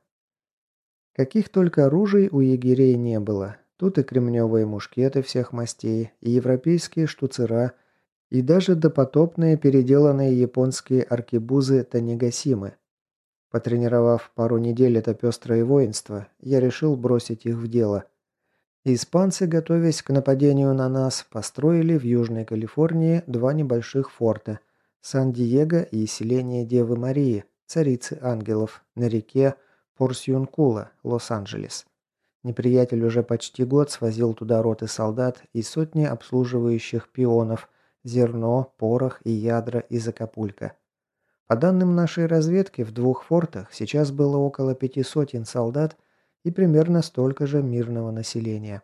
Каких только оружий у егерей не было. Тут и кремневые мушкеты всех мастей, и европейские штуцера, и даже допотопные переделанные японские аркебузы Танегасимы. Потренировав пару недель это пестрое воинство, я решил бросить их в дело. Испанцы, готовясь к нападению на нас, построили в Южной Калифорнии два небольших форта – Сан-Диего и селение Девы Марии, царицы ангелов, на реке Порсьюнкула, Лос-Анджелес. Неприятель уже почти год свозил туда роты солдат и сотни обслуживающих пионов, зерно, порох и ядра из Акапулько. По данным нашей разведки, в двух фортах сейчас было около пяти сотен солдат и примерно столько же мирного населения.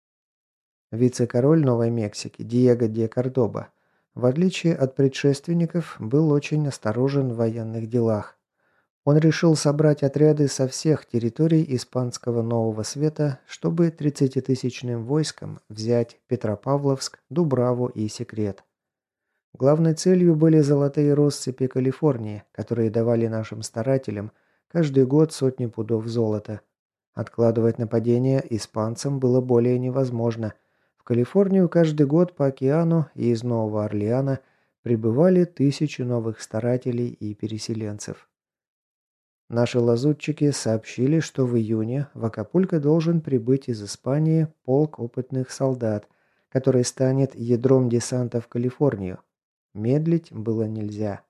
Вице-король Новой Мексики Диего де Кордоба, в отличие от предшественников, был очень осторожен в военных делах. Он решил собрать отряды со всех территорий испанского Нового Света, чтобы тридцатитысячным войском взять Петропавловск, Дубраву и Секрет. Главной целью были золотые россыпи Калифорнии, которые давали нашим старателям каждый год сотни пудов золота. Откладывать нападение испанцам было более невозможно. В Калифорнию каждый год по океану и из Нового Орлеана прибывали тысячи новых старателей и переселенцев. Наши лазутчики сообщили, что в июне в Акапулько должен прибыть из Испании полк опытных солдат, который станет ядром десанта в Калифорнию. Медлить было нельзя.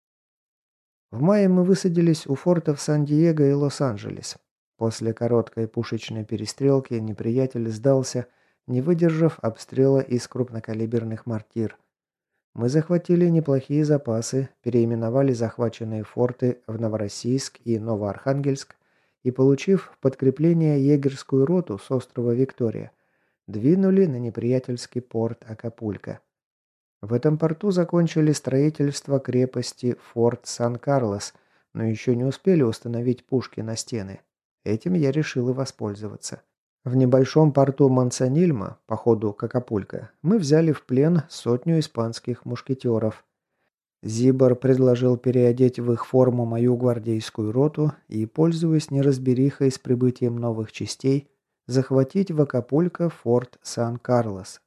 В мае мы высадились у фортов Сан-Диего и Лос-Анджелес. После короткой пушечной перестрелки неприятель сдался, не выдержав обстрела из крупнокалиберных мортир. Мы захватили неплохие запасы, переименовали захваченные форты в Новороссийск и Новоархангельск и, получив в подкрепление егерскую роту с острова Виктория, двинули на неприятельский порт Акапулько. В этом порту закончили строительство крепости Форт Сан-Карлос, но еще не успели установить пушки на стены. Этим я решил и воспользоваться. В небольшом порту Мансанильма, по ходу к Акапулько, мы взяли в плен сотню испанских мушкетеров. Зибор предложил переодеть в их форму мою гвардейскую роту и, пользуясь неразберихой с прибытием новых частей, захватить в Акапулько форт Сан-Карлос.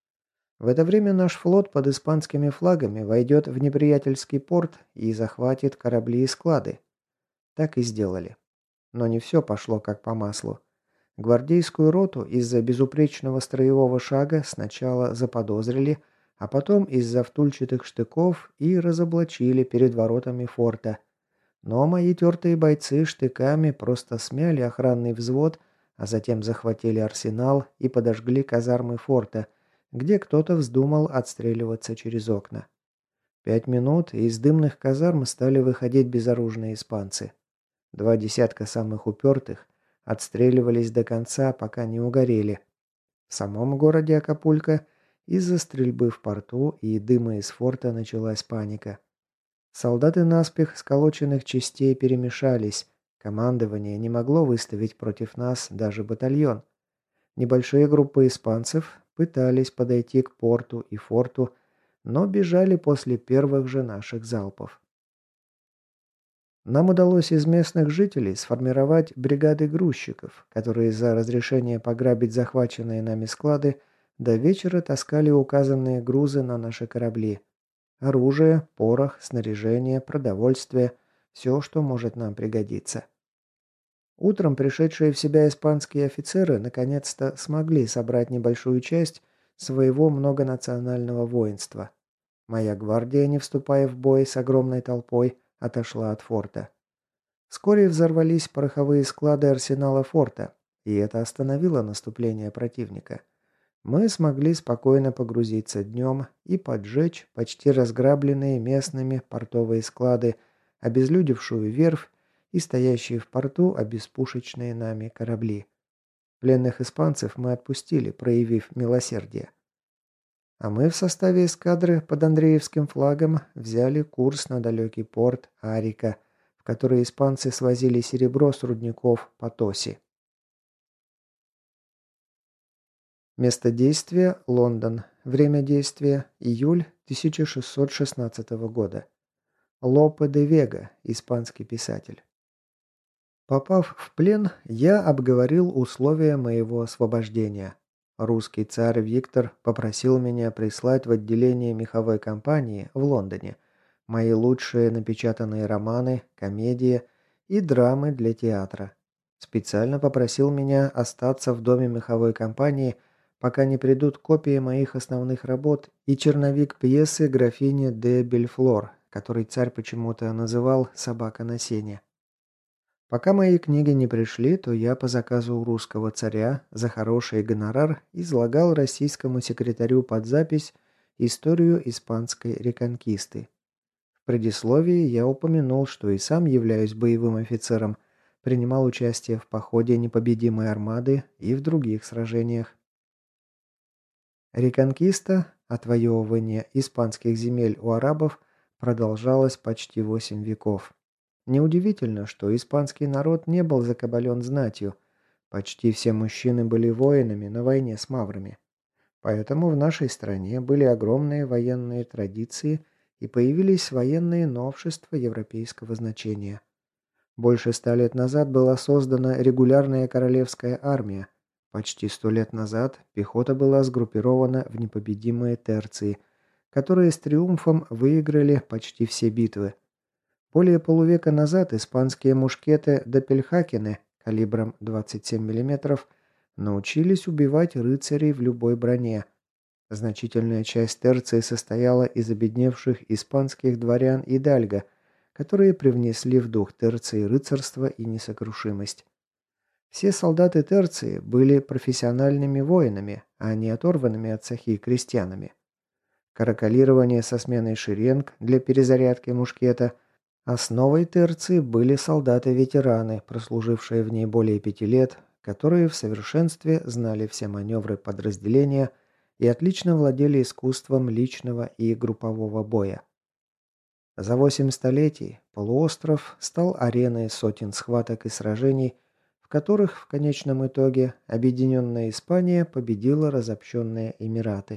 В это время наш флот под испанскими флагами войдет в неприятельский порт и захватит корабли и склады. Так и сделали. Но не все пошло как по маслу. Гвардейскую роту из-за безупречного строевого шага сначала заподозрили, а потом из-за втульчатых штыков и разоблачили перед воротами форта. Но мои тертые бойцы штыками просто смяли охранный взвод, а затем захватили арсенал и подожгли казармы форта, где кто-то вздумал отстреливаться через окна. Пять минут, и из дымных казарм стали выходить безоружные испанцы. Два десятка самых упертых отстреливались до конца, пока не угорели. В самом городе Акапулько из-за стрельбы в порту и дыма из форта началась паника. Солдаты наспех сколоченных частей перемешались. Командование не могло выставить против нас даже батальон. Небольшие группы испанцев пытались подойти к порту и форту, но бежали после первых же наших залпов. Нам удалось из местных жителей сформировать бригады грузчиков, которые за разрешение пограбить захваченные нами склады до вечера таскали указанные грузы на наши корабли. Оружие, порох, снаряжение, продовольствие – все, что может нам пригодиться. Утром пришедшие в себя испанские офицеры наконец-то смогли собрать небольшую часть своего многонационального воинства. Моя гвардия, не вступая в бой с огромной толпой, отошла от форта. Вскоре взорвались пороховые склады арсенала форта, и это остановило наступление противника. Мы смогли спокойно погрузиться днем и поджечь почти разграбленные местными портовые склады, обезлюдевшую верфь и стоящие в порту обеспушечные нами корабли. Пленных испанцев мы отпустили, проявив милосердие. А мы в составе эскадры под Андреевским флагом взяли курс на далекий порт Арика, в который испанцы свозили серебро с рудников Потоси. Место действия – Лондон. Время действия – июль тысяча шестьсот шестнадцатого года. Лопе де Вега, испанский писатель. Попав в плен, я обговорил условия моего освобождения. Русский царь Виктор попросил меня прислать в отделение меховой компании в Лондоне мои лучшие напечатанные романы, комедии и драмы для театра. Специально попросил меня остаться в доме меховой компании, пока не придут копии моих основных работ и черновик пьесы графини де Бельфлор, который царь почему-то называл «Собака на сене». Пока мои книги не пришли, то я по заказу русского царя за хороший гонорар излагал российскому секретарю под запись историю испанской реконкисты. В предисловии я упомянул, что и сам являюсь боевым офицером, принимал участие в походе непобедимой армады и в других сражениях. Реконкиста, отвоевывание испанских земель у арабов, продолжалось почти восемь веков. Неудивительно, что испанский народ не был закабален знатью. Почти все мужчины были воинами на войне с маврами. Поэтому в нашей стране были огромные военные традиции и появились военные новшества европейского значения. Больше ста лет назад была создана регулярная королевская армия. Почти сто лет назад пехота была сгруппирована в непобедимые терции, которые с триумфом выиграли почти все битвы. Более полувека назад испанские мушкеты Доппельхакены калибром двадцать семь миллиметров научились убивать рыцарей в любой броне. Значительная часть терции состояла из обедневших испанских дворян и дальго, которые привнесли в дух терции рыцарство и несокрушимость. Все солдаты терции были профессиональными воинами, а не оторванными от сахи крестьянами. Каракалирование со сменой шеренг для перезарядки мушкета. Основой терции были солдаты-ветераны, прослужившие в ней более пяти лет, которые в совершенстве знали все маневры подразделения и отлично владели искусством личного и группового боя. За восемь столетий полуостров стал ареной сотен схваток и сражений, в которых в конечном итоге объединенная Испания победила разобщенные Эмираты.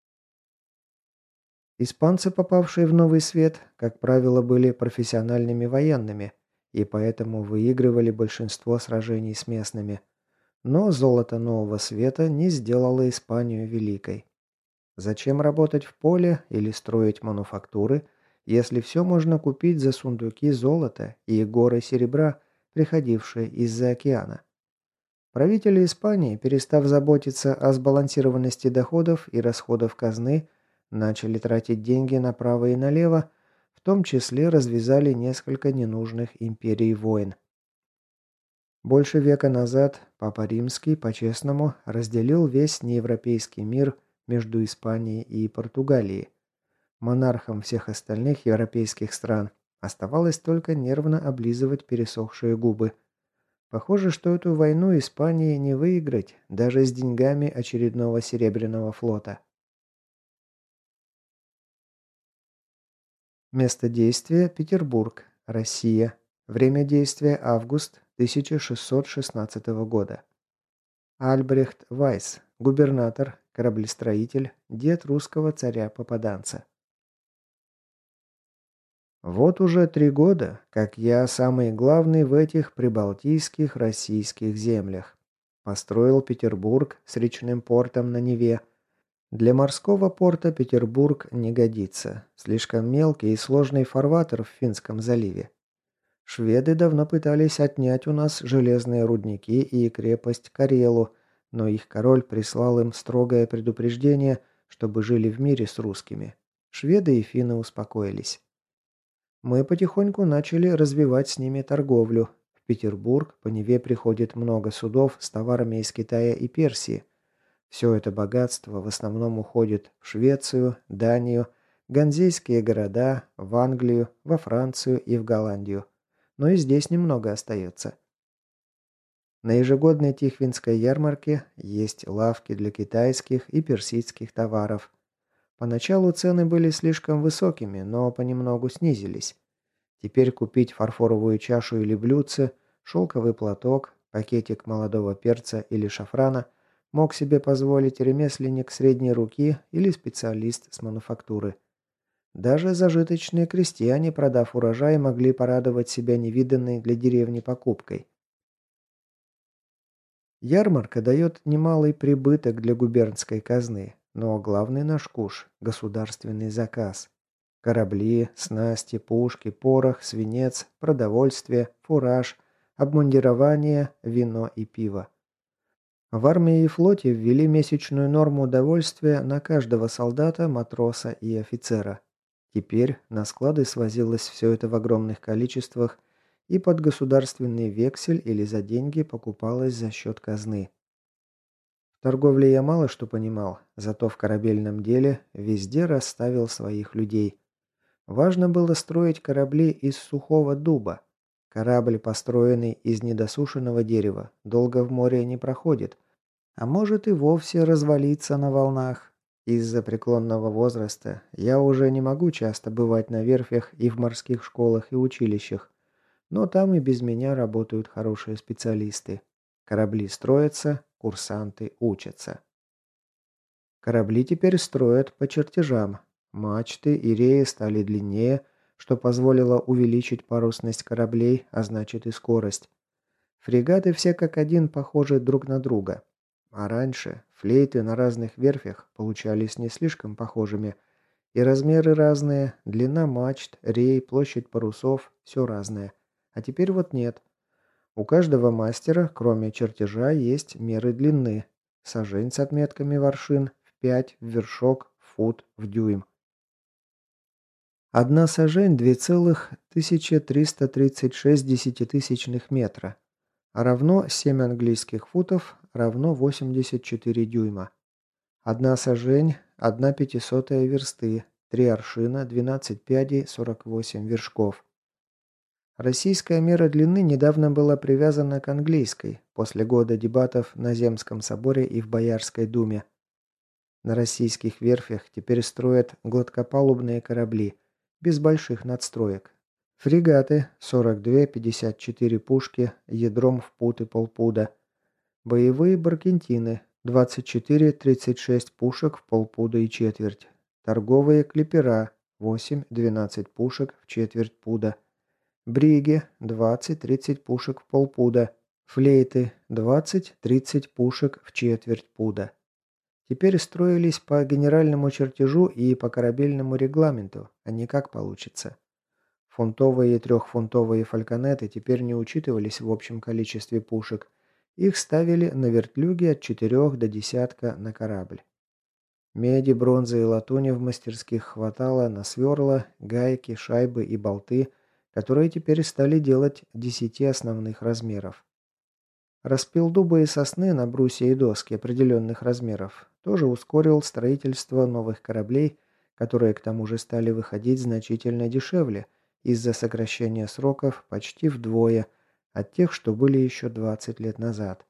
Испанцы, попавшие в новый свет, как правило, были профессиональными военными и поэтому выигрывали большинство сражений с местными. Но золото нового света не сделало Испанию великой. Зачем работать в поле или строить мануфактуры, если все можно купить за сундуки золота и горы серебра, приходившие из-за океана? Правители Испании, перестав заботиться о сбалансированности доходов и расходов казны, начали тратить деньги направо и налево, в том числе развязали несколько ненужных империй войн. Больше века назад Папа Римский, по-честному, разделил весь неевропейский мир между Испанией и Португалией. Монархам всех остальных европейских стран оставалось только нервно облизывать пересохшие губы. Похоже, что эту войну Испании не выиграть даже с деньгами очередного Серебряного флота. Место действия – Петербург, Россия. Время действия – август тысяча шестьсот шестнадцатого года. Альбрехт Вайс, губернатор, кораблестроитель, дед русского царя-попаданца. Вот уже три года, как я самый главный в этих прибалтийских российских землях. Построил Петербург с речным портом на Неве. Для морского порта Петербург не годится. Слишком мелкий и сложный фарватер в Финском заливе. Шведы давно пытались отнять у нас железные рудники и крепость Карелу, но их король прислал им строгое предупреждение, чтобы жили в мире с русскими. Шведы и финны успокоились. Мы потихоньку начали развивать с ними торговлю. В Петербург по Неве приходит много судов с товарами из Китая и Персии. Все это богатство в основном уходит в Швецию, Данию, ганзейские города, в Англию, во Францию и в Голландию. Но и здесь немного остается. На ежегодной Тихвинской ярмарке есть лавки для китайских и персидских товаров. Поначалу цены были слишком высокими, но понемногу снизились. Теперь купить фарфоровую чашу или блюдце, шелковый платок, пакетик молодого перца или шафрана мог себе позволить ремесленник средней руки или специалист с мануфактуры. Даже зажиточные крестьяне, продав урожай, могли порадовать себя невиданной для деревни покупкой. Ярмарка дает немалый прибыток для губернской казны, но главный наш куш – государственный заказ. Корабли, снасти, пушки, порох, свинец, продовольствие, фураж, обмундирование, вино и пиво. В армии и флоте ввели месячную норму довольствия на каждого солдата, матроса и офицера. Теперь на склады свозилось все это в огромных количествах, и под государственный вексель или за деньги покупалась за счет казны. В торговле я мало что понимал, зато в корабельном деле везде расставил своих людей. Важно было строить корабли из сухого дуба. Корабль, построенный из недосушенного дерева, долго в море не проходит, а может и вовсе развалиться на волнах. Из-за преклонного возраста я уже не могу часто бывать на верфях и в морских школах и училищах, но там и без меня работают хорошие специалисты. Корабли строятся, курсанты учатся. Корабли теперь строят по чертежам. Мачты и реи стали длиннее, что позволило увеличить парусность кораблей, а значит и скорость. Фрегаты все как один похожи друг на друга. А раньше флейты на разных верфях получались не слишком похожими. И размеры разные, длина мачт, рей, площадь парусов – все разное. А теперь вот нет. У каждого мастера, кроме чертежа, есть меры длины. Сажень с отметками воршин в пять, в вершок, в фут, в дюйм. Одна сажень– две целых тысяча триста тридцать шесть десятитысячных метра, а равно семь английских футов, равно восемьдесят четыре дюйма. Одна сажень– одна пятисотая версты, три аршина, двенадцать пядей, сорок восемь вершков. Российская мера длины недавно была привязана к английской, после года дебатов на Земском соборе и в Боярской думе. На российских верфях теперь строят гладкопалубные корабли, без больших надстроек. Фрегаты сорок два пятьдесят четыре пушки, ядром в пуд и полпуда. Боевые баркентины двадцать четыре тридцать шесть пушек в полпуда и четверть. Торговые клипера восемь двенадцать пушек в четверть пуда. Бриги двадцать тридцать пушек в полпуда. Флейты двадцать тридцать пушек в четверть пуда. Теперь строились по генеральному чертежу и по корабельному регламенту, а не как получится. Фунтовые и трехфунтовые фальконеты теперь не учитывались в общем количестве пушек. Их ставили на вертлюги от четырех до десятка на корабль. Меди, бронзы и латуни в мастерских хватало на сверла, гайки, шайбы и болты, которые теперь стали делать десяти основных размеров. Распил дуба и сосны на брусья и доски определенных размеров тоже ускорил строительство новых кораблей, которые к тому же стали выходить значительно дешевле из-за сокращения сроков почти вдвое от тех, что были еще двадцать лет назад.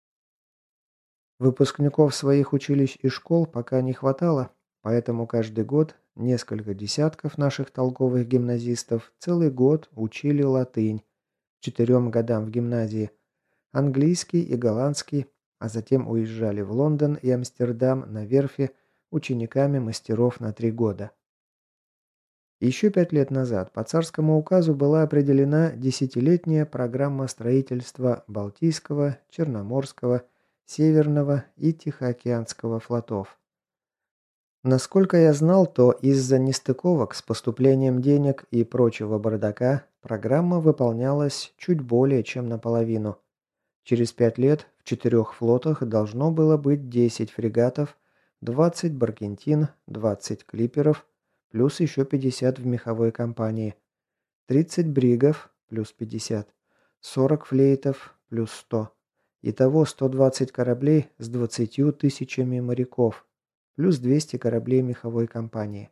Выпускников своих училищ и школ пока не хватало, поэтому каждый год несколько десятков наших толковых гимназистов целый год учили латынь, четырем годам в гимназии, английский и голландский, а затем уезжали в Лондон и Амстердам на верфи учениками мастеров на три года. Еще пять лет назад по царскому указу была определена десятилетняя программа строительства Балтийского, Черноморского, Северного и Тихоокеанского флотов. Насколько я знал, то из-за нестыковок с поступлением денег и прочего бардака программа выполнялась чуть более чем наполовину. Через пять лет в четырех флотах должно было быть десять фрегатов, двадцать баркентин, двадцать клиперов, плюс еще пятьдесят в меховой компании, тридцать бригов, плюс пятьдесят, сорок флейтов, плюс сто. Итого сто двадцать кораблей с двадцатью тысячами моряков, плюс двести кораблей меховой компании.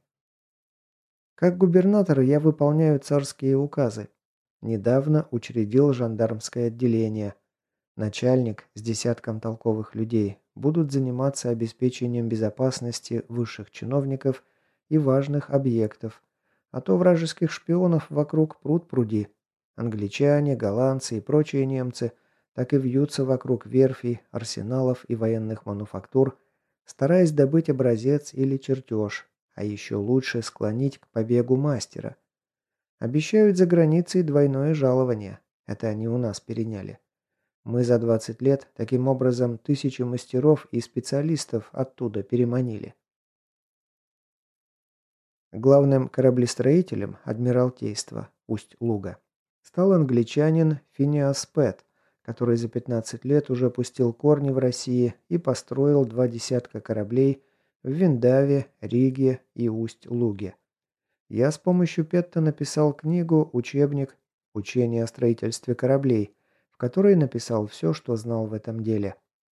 Как губернатор я выполняю царские указы. Недавно учредил жандармское отделение. Начальник с десятком толковых людей будут заниматься обеспечением безопасности высших чиновников и важных объектов, а то вражеских шпионов вокруг пруд пруди. Англичане, голландцы и прочие немцы так и вьются вокруг верфей, арсеналов и военных мануфактур, стараясь добыть образец или чертеж, а еще лучше склонить к побегу мастера. Обещают за границей двойное жалование. Это они у нас переняли. Мы за двадцать лет таким образом тысячи мастеров и специалистов оттуда переманили. Главным кораблестроителем Адмиралтейства Усть-Луга стал англичанин Финиас Пэт, который за пятнадцать лет уже пустил корни в России и построил два десятка кораблей в Виндаве, Риге и Усть-Луге. Я с помощью Петта написал книгу, учебник учение о строительстве кораблей, в которой написал все, что знал в этом деле.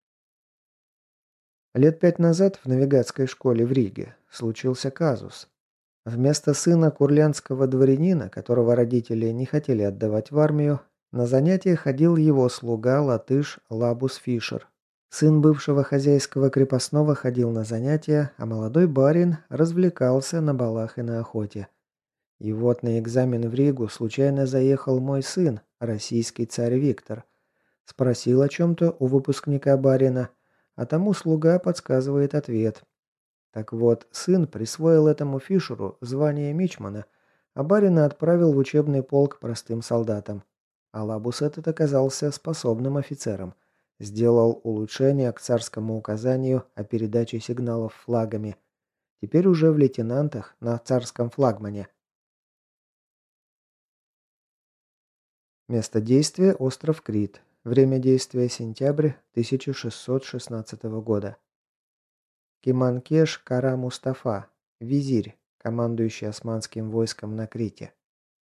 Лет пять назад в навигатской школе в Риге случился казус. Вместо сына курлянского дворянина, которого родители не хотели отдавать в армию, на занятия ходил его слуга-латыш Лабус Фишер. Сын бывшего хозяйского крепостного ходил на занятия, а молодой барин развлекался на балах и на охоте. И вот на экзамен в Ригу случайно заехал мой сын, российский царь Виктор. Спросил о чем-то у выпускника барина, а тому слуга подсказывает ответ. Так вот, сын присвоил этому Фишеру звание мичмана, а барина отправил в учебный полк простым солдатам. А Лабус этот оказался способным офицером. Сделал улучшение к царскому указанию о передаче сигналов флагами. Теперь уже в лейтенантах на царском флагмане. Место действия – остров Крит. Время действия – сентябрь тысяча шестьсот шестнадцатого года. Кеманкеш Кара Мустафа, визирь, командующий османским войском на Крите.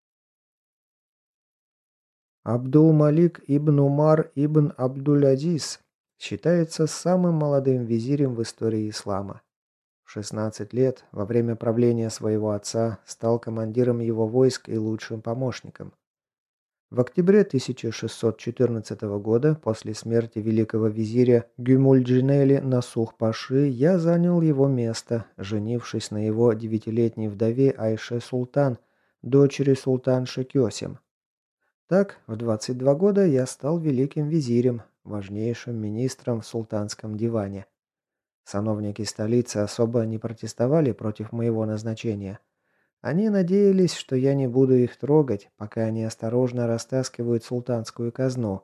Абдул-Малик ибн Умар ибн Абдуль-Азиз считается самым молодым визирем в истории ислама. В шестнадцать лет, во время правления своего отца, стал командиром его войск и лучшим помощником. В октябре тысяча шестьсот четырнадцатого года, после смерти великого визиря Гюмульджинели Насух-Паши, я занял его место, женившись на его девятилетней вдове Айше Султан, дочери султанши Кёсем. Так, в двадцать два года я стал великим визирем, важнейшим министром в султанском диване. Сановники столицы особо не протестовали против моего назначения. Они надеялись, что я не буду их трогать, пока они осторожно растаскивают султанскую казну.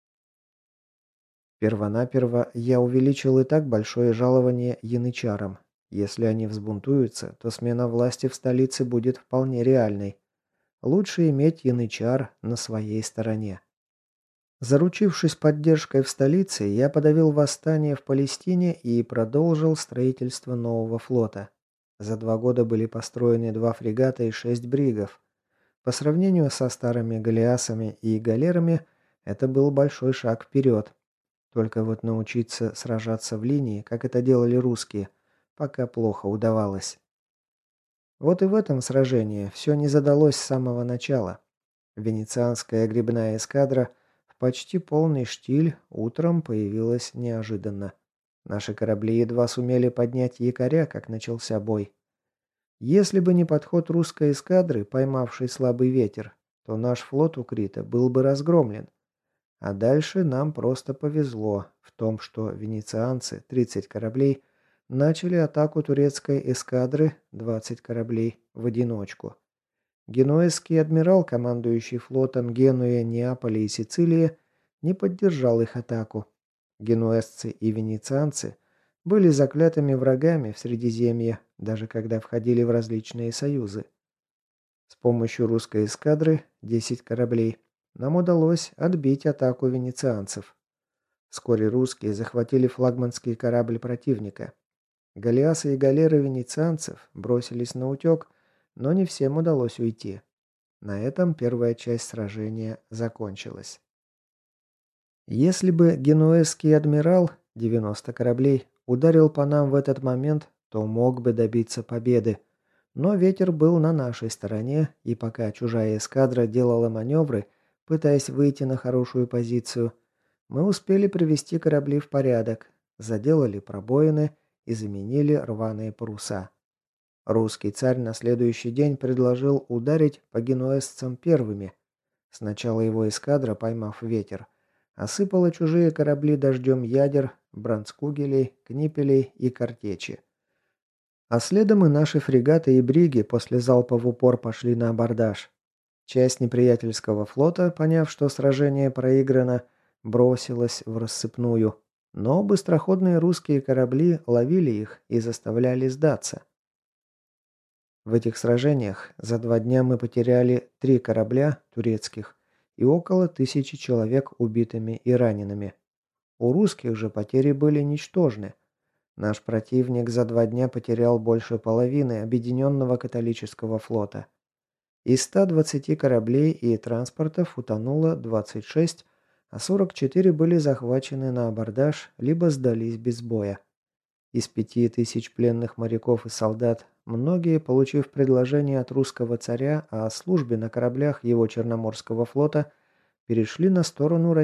Первонаперво я увеличил и так большое жалование янычарам. Если они взбунтуются, то смена власти в столице будет вполне реальной. Лучше иметь янычар на своей стороне. Заручившись поддержкой в столице, я подавил восстание в Палестине и продолжил строительство нового флота. За два года были построены два фрегата и шесть бригов. По сравнению со старыми галеасами и галерами, это был большой шаг вперед. Только вот научиться сражаться в линии, как это делали русские, пока плохо удавалось. Вот и в этом сражении все не задалось с самого начала. Венецианская гребная эскадра в почти полный штиль утром появилась неожиданно. Наши корабли едва сумели поднять якоря, как начался бой. Если бы не подход русской эскадры, поймавшей слабый ветер, то наш флот у Крита был бы разгромлен. А дальше нам просто повезло в том, что венецианцы, тридцать кораблей, начали атаку турецкой эскадры, двадцать кораблей, в одиночку. Генуэзский адмирал, командующий флотом Генуи, Неаполя и Сицилии, не поддержал их атаку. Генуэзцы и венецианцы были заклятыми врагами в Средиземье, даже когда входили в различные союзы. С помощью русской эскадры, десять кораблей, нам удалось отбить атаку венецианцев. Вскоре русские захватили флагманский корабль противника. Галеасы и галеры венецианцев бросились на утек, но не всем удалось уйти. На этом первая часть сражения закончилась. Если бы генуэзский адмирал, девяносто кораблей, ударил по нам в этот момент, то мог бы добиться победы. Но ветер был на нашей стороне, и пока чужая эскадра делала маневры, пытаясь выйти на хорошую позицию, мы успели привести корабли в порядок, заделали пробоины и заменили рваные паруса. Русский царь на следующий день предложил ударить по генуэзцам первыми. Сначала его эскадра, поймав ветер, осыпала чужие корабли дождем ядер, бранцкугелей, книпелей и картечи. А следом и наши фрегаты и бриги после залпа в упор пошли на абордаж. Часть неприятельского флота, поняв, что сражение проиграно, бросилась в рассыпную, но быстроходные русские корабли ловили их и заставляли сдаться. В этих сражениях за два дня мы потеряли три корабля турецких и около тысячи человек убитыми и ранеными. У русских же потери были ничтожны. Наш противник за два дня потерял больше половины объединенного католического флота. Из ста двадцати кораблей и транспортов утонуло двадцать шесть, а сорок четыре были захвачены на абордаж, либо сдались без боя. Из пяти тысяч пленных моряков и солдат, многие, получив предложение от русского царя о службе на кораблях его Черноморского флота, перешли на сторону